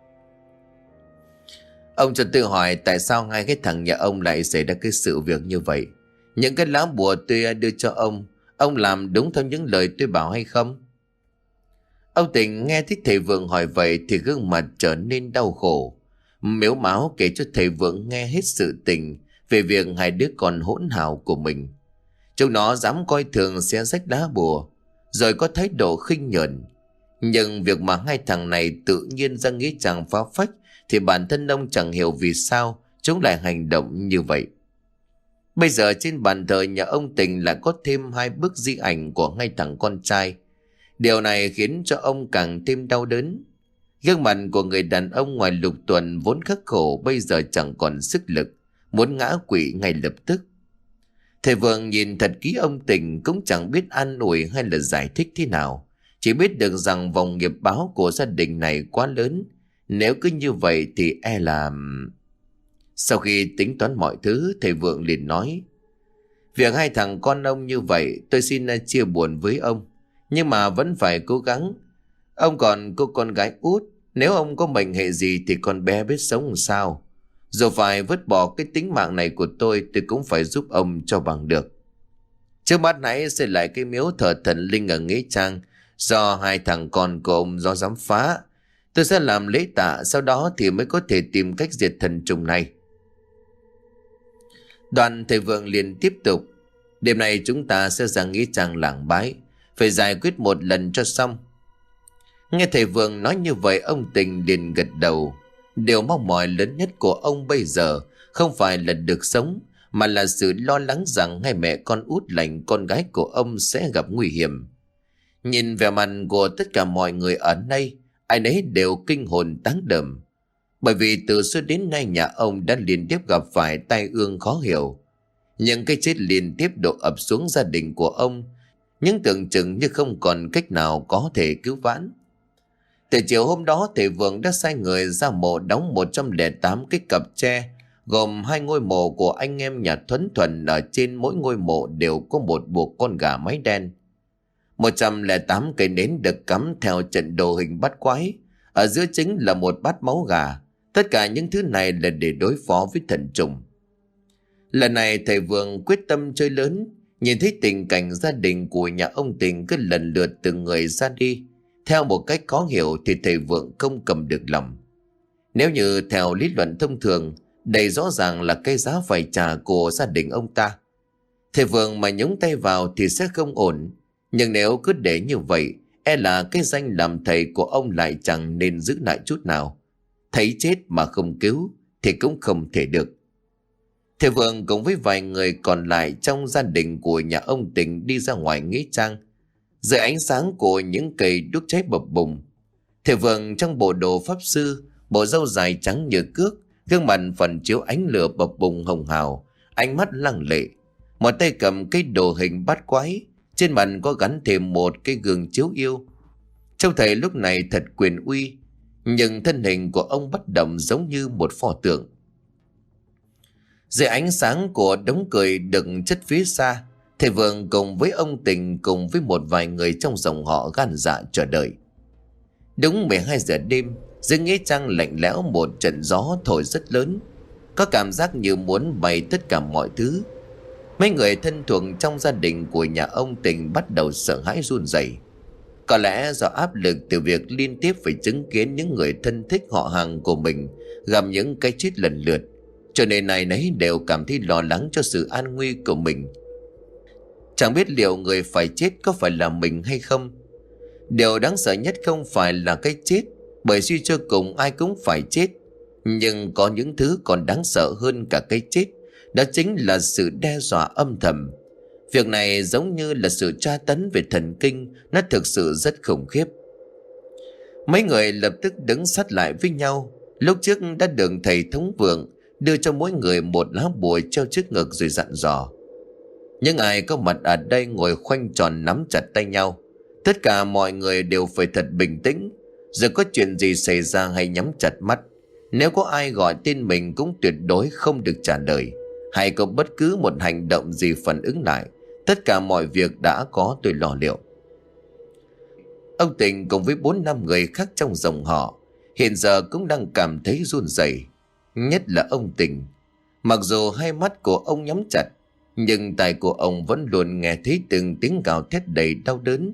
"Ông cho tự hỏi tại sao ngay cái thằng nhà ông lại xảy ra cái sự việc như vậy? Những cái lá bùa tôi đưa cho ông làm đúng theo những lời tôi bảo hay không?" Ông Tình nghe thấy thầy Vượng hỏi vậy thì gương mặt trở nên đau khổ, mếu máo kể cho thầy Vượng nghe hết sự tình về việc hai đứa con hỗn hào của mình. Chúng nó dám coi thường xé rách lá bùa, rồi có thái độ khinh nhờn. Nhưng việc mà hai thằng này tự nhiên ra nghĩa trang phá phách thì bản thân ông chẳng hiểu vì sao chúng lại hành động như vậy. Bây giờ trên bàn thờ nhà ông Tình lại có thêm 2 bức di ảnh của hai thằng con trai. Điều này khiến cho ông càng thêm đau đớn. Gương mặt của người đàn ông ngoài Lục Tuần vốn khắc khổ bây giờ chẳng còn sức lực, muốn ngã quỵ ngay lập tức. Thầy Vượng nhìn thật kỹ ông Tình cũng chẳng biết an ủi hay là giải thích thế nào. Chỉ biết được rằng vòng nghiệp báo của gia đình này quá lớn. Nếu cứ như vậy thì e là... Sau khi tính toán mọi thứ, thầy Vượng liền nói: "Việc hai thằng con ông như vậy tôi xin chia buồn với ông, nhưng mà vẫn phải cố gắng. Ông còn cô con gái út, nếu ông có mệnh hệ gì thì con bé biết sống làm sao. Dù phải vứt bỏ cái tính mạng này của tôi cũng phải giúp ông cho bằng được. Trước mắt nãy xây lại cái miếu thờ thần linh ở nghĩa trang do hai thằng con của ông do dám phá. Tôi sẽ làm lễ tạ, sau đó thì mới có thể tìm cách diệt thần trùng này." Đoàn thầy Vượng liền tiếp tục: "Đêm nay chúng ta sẽ ra nghĩa trang làng Bái, phải giải quyết một lần cho xong." Nghe thầy Vượng nói như vậy, ông Tình liền gật đầu. Điều mong mỏi lớn nhất của ông bây giờ không phải là được sống, mà là sự lo lắng rằng hai mẹ con út lành con gái của ông sẽ gặp nguy hiểm. Nhìn vẻ mặt của tất cả mọi người ở đây, ai nấy đều kinh hồn táng đờm. Bởi vì từ xưa đến nay nhà ông đã liên tiếp gặp phải tai ương khó hiểu. Những cái chết liên tiếp đổ ập xuống gia đình của ông, nhưng tưởng chừng như không còn cách nào có thể cứu vãn. Từ chiều hôm đó, thầy Vượng đã sai người ra mộ đóng 108 cái cặp tre, gồm 2 ngôi mộ của anh em nhà Thuấn Thuần. Ở trên mỗi ngôi mộ đều có một buộc con gà mái đen. 108 cây nến được cắm theo trận đồ hình bát quái. Ở giữa chính là một bát máu gà. Tất cả những thứ này là để đối phó với thần trùng. Lần này thầy Vượng quyết tâm chơi lớn. Nhìn thấy tình cảnh gia đình của nhà ông Tình cứ lần lượt từng người ra đi theo một cách khó hiểu, thì thầy Vượng không cầm được lòng. Nếu như theo lý luận thông thường, đây rõ ràng là cái giá phải trả của gia đình ông ta. Thầy Vượng mà nhúng tay vào thì sẽ không ổn. Nhưng nếu cứ để như vậy, e là cái danh làm thầy của ông lại chẳng nên giữ lại chút nào. Thấy chết mà không cứu thì cũng không thể được. Thầy Vượng cùng với vài người còn lại trong gia đình của nhà ông Tình đi ra ngoài nghĩa trang. Dưới ánh sáng của những cây đuốc cháy bập bùng, thầy Vượng trong bộ đồ pháp sư, bộ râu dài trắng như cước, gương mặt phần chiếu ánh lửa bập bùng hồng hào, ánh mắt lăng lệ. Một tay cầm cái đồ hình bát quái, trên mặt có gắn thêm một cái gương chiếu yêu. Trông thầy lúc này thật quyền uy, nhưng thân hình của ông bất động giống như một pho tượng. Dưới ánh sáng của đống cười đựng chất phía xa, thầy Vượng cùng với ông Tình cùng với một vài người trong dòng họ gan dạ chờ đợi. Đúng 12 giờ đêm, dưới nghĩa trang lạnh lẽo, một trận gió thổi rất lớn, có cảm giác như muốn bay tất cả mọi thứ. Mấy người thân thuộc trong gia đình của nhà ông Tình bắt đầu sợ hãi run rẩy. Có lẽ do áp lực từ việc liên tiếp phải chứng kiến những người thân thích họ hàng của mình gặp những cái chết lần lượt, cho nên ai nấy đều cảm thấy lo lắng cho sự an nguy của mình. Chẳng biết liệu người phải chết có phải là mình hay không. Điều đáng sợ nhất không phải là cái chết, bởi suy cho cùng ai cũng phải chết. Nhưng có những thứ còn đáng sợ hơn cả cái chết, đó chính là sự đe dọa âm thầm. Việc này giống như là sự tra tấn về thần kinh, nó thực sự rất khủng khiếp. Mấy người lập tức đứng sát lại với nhau. Lúc trước đã được thầy Thống Vượng đưa cho mỗi người một lá bùa treo trước ngực rồi dặn dò. Nhưng ai có mặt ở đây ngồi khoanh tròn nắm chặt tay nhau. Tất cả mọi người đều phải thật bình tĩnh. Giờ có chuyện gì xảy ra hãy nhắm chặt mắt. Nếu có ai gọi tên mình cũng tuyệt đối không được trả lời. Hay có bất cứ một hành động gì phản ứng lại, tất cả mọi việc đã có tôi lo liệu. Ông Tình cùng với 4-5 người khác trong dòng họ hiện giờ cũng đang cảm thấy run rẩy. Nhất là ông Tình. Mặc dù hai mắt của ông nhắm chặt, nhưng tai của ông vẫn luôn nghe thấy từng tiếng gào thét đầy đau đớn.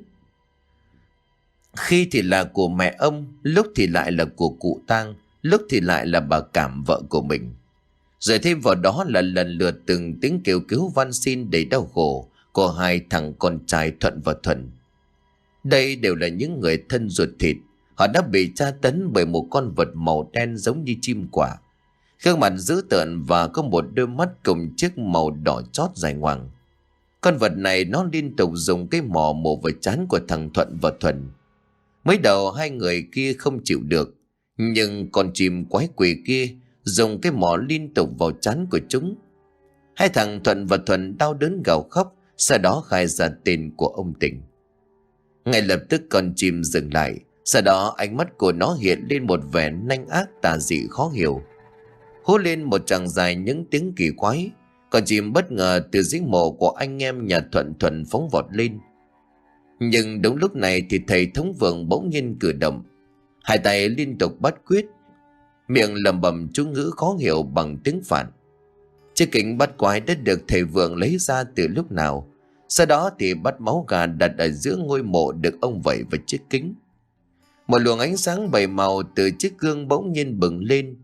Khi thì là của mẹ ông, lúc thì lại là của cụ Tang, lúc thì lại là bà Cảm, vợ của mình. Rồi thêm vào đó là lần lượt từng tiếng kêu cứu van xin đầy đau khổ của hai thằng con trai Thuận và Thuần. Đây đều là những người thân ruột thịt. Họ đã bị tra tấn bởi một con vật màu đen giống như chim quả, gương mặt dữ tợn và có một đôi mắt cùng chiếc màu đỏ chót dài ngoằng. Con vật này nó liên tục dùng cái mỏ mổ vào trán của thằng Thuận và Thuần. Mới đầu hai người kia không chịu được, nhưng con chim quái quỷ kia dùng cái mỏ liên tục vào trán của chúng. Hai thằng Thuận và Thuần đau đớn gào khóc, sau đó khai ra tên của ông Tình. Ngay lập tức con chim dừng lại, sau đó ánh mắt của nó hiện lên một vẻ nanh ác tà dị khó hiểu. Hú lên một tràng dài những tiếng kỳ quái, con chim bất ngờ từ dưới mộ của anh em nhà Thuận phóng vọt lên. Nhưng đúng lúc này thì thầy Thống Vượng bỗng nhiên cử động, hai tay liên tục bắt quyết, miệng lẩm bẩm chú ngữ khó hiểu bằng tiếng Phạn. Chiếc kính bắt quái đã được thầy Vượng lấy ra từ lúc nào. Sau đó thì bắt máu gà đặt ở giữa ngôi mộ được ông vẩy vào chiếc kính. Một luồng ánh sáng bảy màu từ chiếc gương bỗng nhiên bừng lên.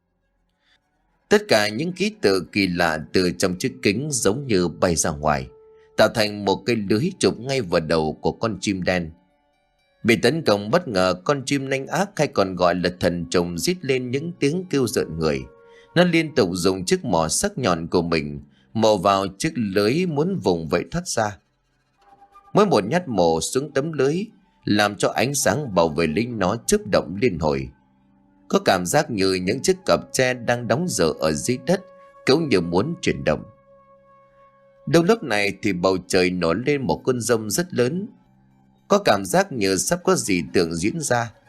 Tất cả những ký tự kỳ lạ từ trong chiếc kính giống như bay ra ngoài, tạo thành một cây lưới chụp ngay vào đầu của con chim đen. Bị tấn công bất ngờ, con chim nanh ác hay còn gọi là thần trùng rít lên những tiếng kêu rợn người. Nó liên tục dùng chiếc mỏ sắc nhọn của mình mò vào chiếc lưới muốn vùng vẫy thoát ra. Mỗi một nhát mổ xuống tấm lưới làm cho ánh sáng bảo vệ lính nó chớp động liên hồi. Có cảm giác như những chiếc cặp tre đang đóng dở ở dưới đất cũng như muốn chuyển động. Đúng lúc này thì bầu trời nổi lên một cơn giông rất lớn. Có cảm giác như sắp có gì tượng diễn ra.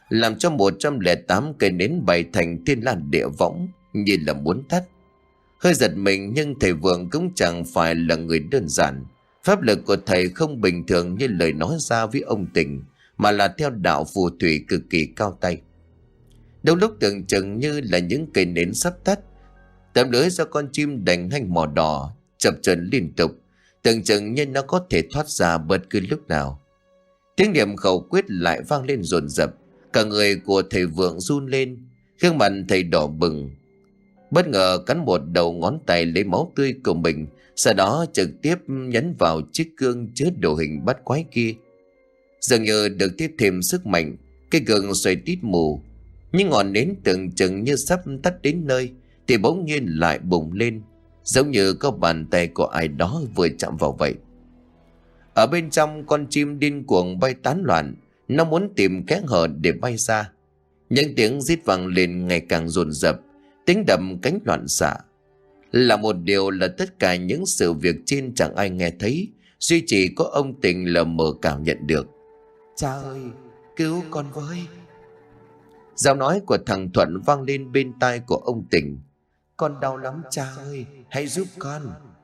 làm cho 108 cây nến bay thành thiên la địa võng như là muốn tắt. Hơi giật mình nhưng thầy Vượng cũng chẳng phải là người đơn giản. Pháp lực của thầy không bình thường như lời nói ra với ông Tình, mà là theo đạo phù thủy cực kỳ cao tay. Đôi lúc tưởng chừng như là những cây nến sắp tắt, tấm lưới do con chim đành hanh mỏ đỏ chập chờn liên tục, tưởng chừng như nó có thể thoát ra bất cứ lúc nào. Tiếng niệm khẩu quyết lại vang lên dồn dập, cả người của thầy Vượng run lên, gương mặt thầy đỏ bừng. Bất ngờ cắn một đầu ngón tay lấy máu tươi của mình, sau đó trực tiếp nhấn vào chiếc gương chứa đồ hình bắt quái kia. Dường như được tiếp thêm sức mạnh, cái gương xoay tít mù. Những ngọn nến tưởng chừng như sắp tắt đến nơi thì bỗng nhiên lại bùng lên, giống như có bàn tay của ai đó vừa chạm vào vậy. Ở bên trong, con chim điên cuồng bay tán loạn, nó muốn tìm kẽ hở để bay ra. Những tiếng rít vang lên ngày càng dồn dập, tiếng đập cánh loạn xạ. Là một điều là tất cả những sự việc trên chẳng ai nghe thấy, duy chỉ có ông Tình lờ mờ cảm nhận được. Cha ơi, cứu con với! Giọng nói của thằng Thuận vang lên bên tai của ông Tình. Con đau lắm cha ơi, hãy giúp con!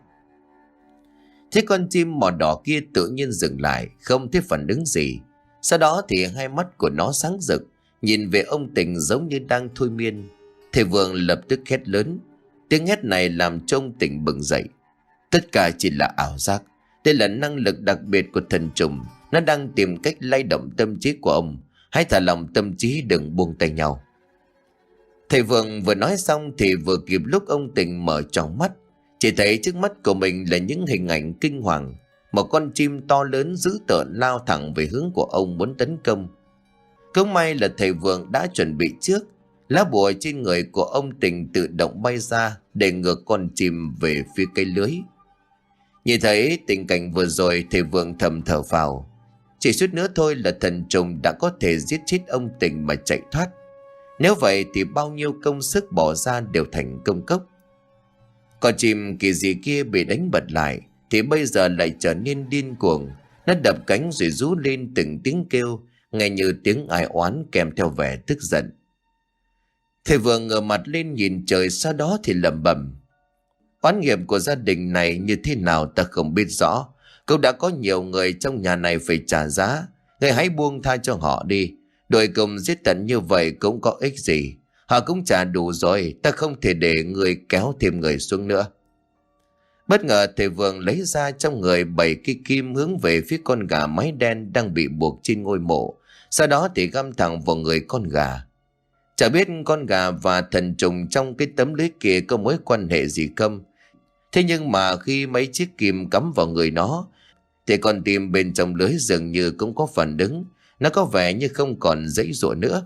Thế con chim mỏ đỏ kia tự nhiên dừng lại, không thấy phản ứng gì. Sau đó thì hai mắt của nó sáng rực, nhìn về ông Tình giống như đang thôi miên. Thầy Vượng lập tức hét lớn. Tiếng hét này làm cho ông Tình bừng dậy. Tất cả chỉ là ảo giác. Đây là năng lực đặc biệt của thần trùng. Nó đang tìm cách lay động tâm trí của ông. Hãy thả lòng tâm trí, đừng buông tay nhau. Thầy Vượng vừa nói xong thì vừa kịp lúc ông Tình mở tròn mắt. Chỉ thấy trước mắt của mình là những hình ảnh kinh hoàng. Một con chim to lớn dữ tợn lao thẳng về hướng của ông muốn tấn công. Cũng may là thầy Vượng đã chuẩn bị trước. Lá bùa trên người của ông Tình tự động bay ra để ngược con chim về phía cây lưới. Nhìn thấy tình cảnh vừa rồi, thầy Vượng thầm thở phào. Chỉ suýt nữa thôi là thần trùng đã có thể giết chết ông Tình mà chạy thoát. Nếu vậy thì bao nhiêu công sức bỏ ra đều thành công cốc. Con chim kỳ dị kia bị đánh bật lại thì bây giờ lại trở nên điên cuồng. Nó đập cánh rồi rú lên từng tiếng kêu, nghe như tiếng ai oán kèm theo vẻ tức giận. Thầy Vượng ngửa mặt lên nhìn trời, sau đó thì lẩm bẩm. Oán nghiệp của gia đình này như thế nào ta không biết rõ. Cũng đã có nhiều người trong nhà này phải trả giá. Người hãy buông tha cho họ đi. Đội cùng giết tận như vậy cũng có ích gì. Họ cũng trả đủ rồi. Ta không thể để người kéo thêm người xuống nữa. Bất ngờ thầy Vượng lấy ra trong người 7 cây kim hướng về phía con gà mái đen đang bị buộc trên ngôi mộ. Sau đó thì găm thẳng vào người con gà. Chả biết con gà và thần trùng trong cái tấm lưới kia có mối quan hệ gì không. Thế nhưng mà khi mấy chiếc kim cắm vào người nó thì con tim bên trong lưới dường như cũng có phản ứng. Nó có vẻ như không còn giãy giụa nữa.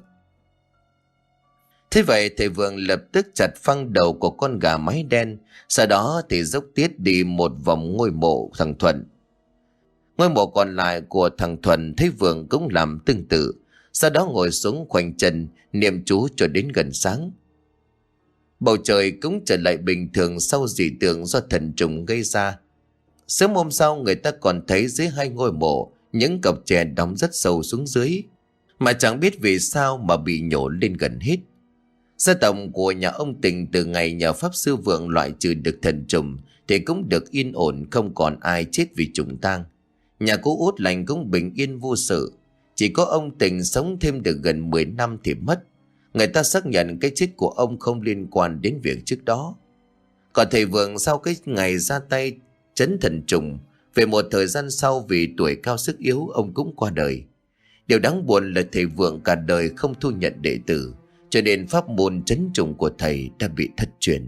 Thế vậy thầy Vượng lập tức chặt phăng đầu của con gà mái đen. Sau đó thì dốc tiết đi một vòng ngôi mộ thằng Thuận. Ngôi mộ còn lại của thằng Thuận thấy Vượng cũng làm tương tự. Sau đó ngồi xuống khoanh chân niệm chú cho đến gần sáng. Bầu trời cũng trở lại bình thường sau dị tượng do thần trùng gây ra. Sớm hôm sau, người ta còn thấy dưới hai ngôi mộ những cọc tre đóng rất sâu xuống dưới, mà chẳng biết vì sao mà bị nhổ lên gần hết. Gia tộc của nhà ông Tình từ ngày nhờ pháp sư Vượng loại trừ được thần trùng thì cũng được yên ổn, không còn ai chết vì trùng tang. Nhà cô Út Lành cũng bình yên vô sự. Chỉ có ông Tình sống thêm được gần 10 năm thì mất. Người ta xác nhận cái chết của ông không liên quan đến việc trước đó. Còn thầy Vượng sau cái ngày ra tay trấn thần trùng, về một thời gian sau vì tuổi cao sức yếu, ông cũng qua đời. Điều đáng buồn là thầy Vượng cả đời không thu nhận đệ tử, cho nên pháp môn trấn trùng của thầy đã bị thất truyền.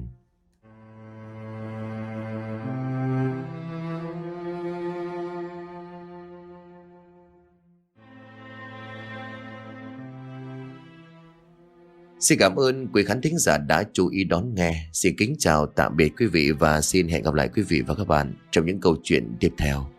Xin cảm ơn quý khán thính giả đã chú ý đón nghe. Xin kính chào tạm biệt quý vị và xin hẹn gặp lại quý vị và các bạn trong những câu chuyện tiếp theo.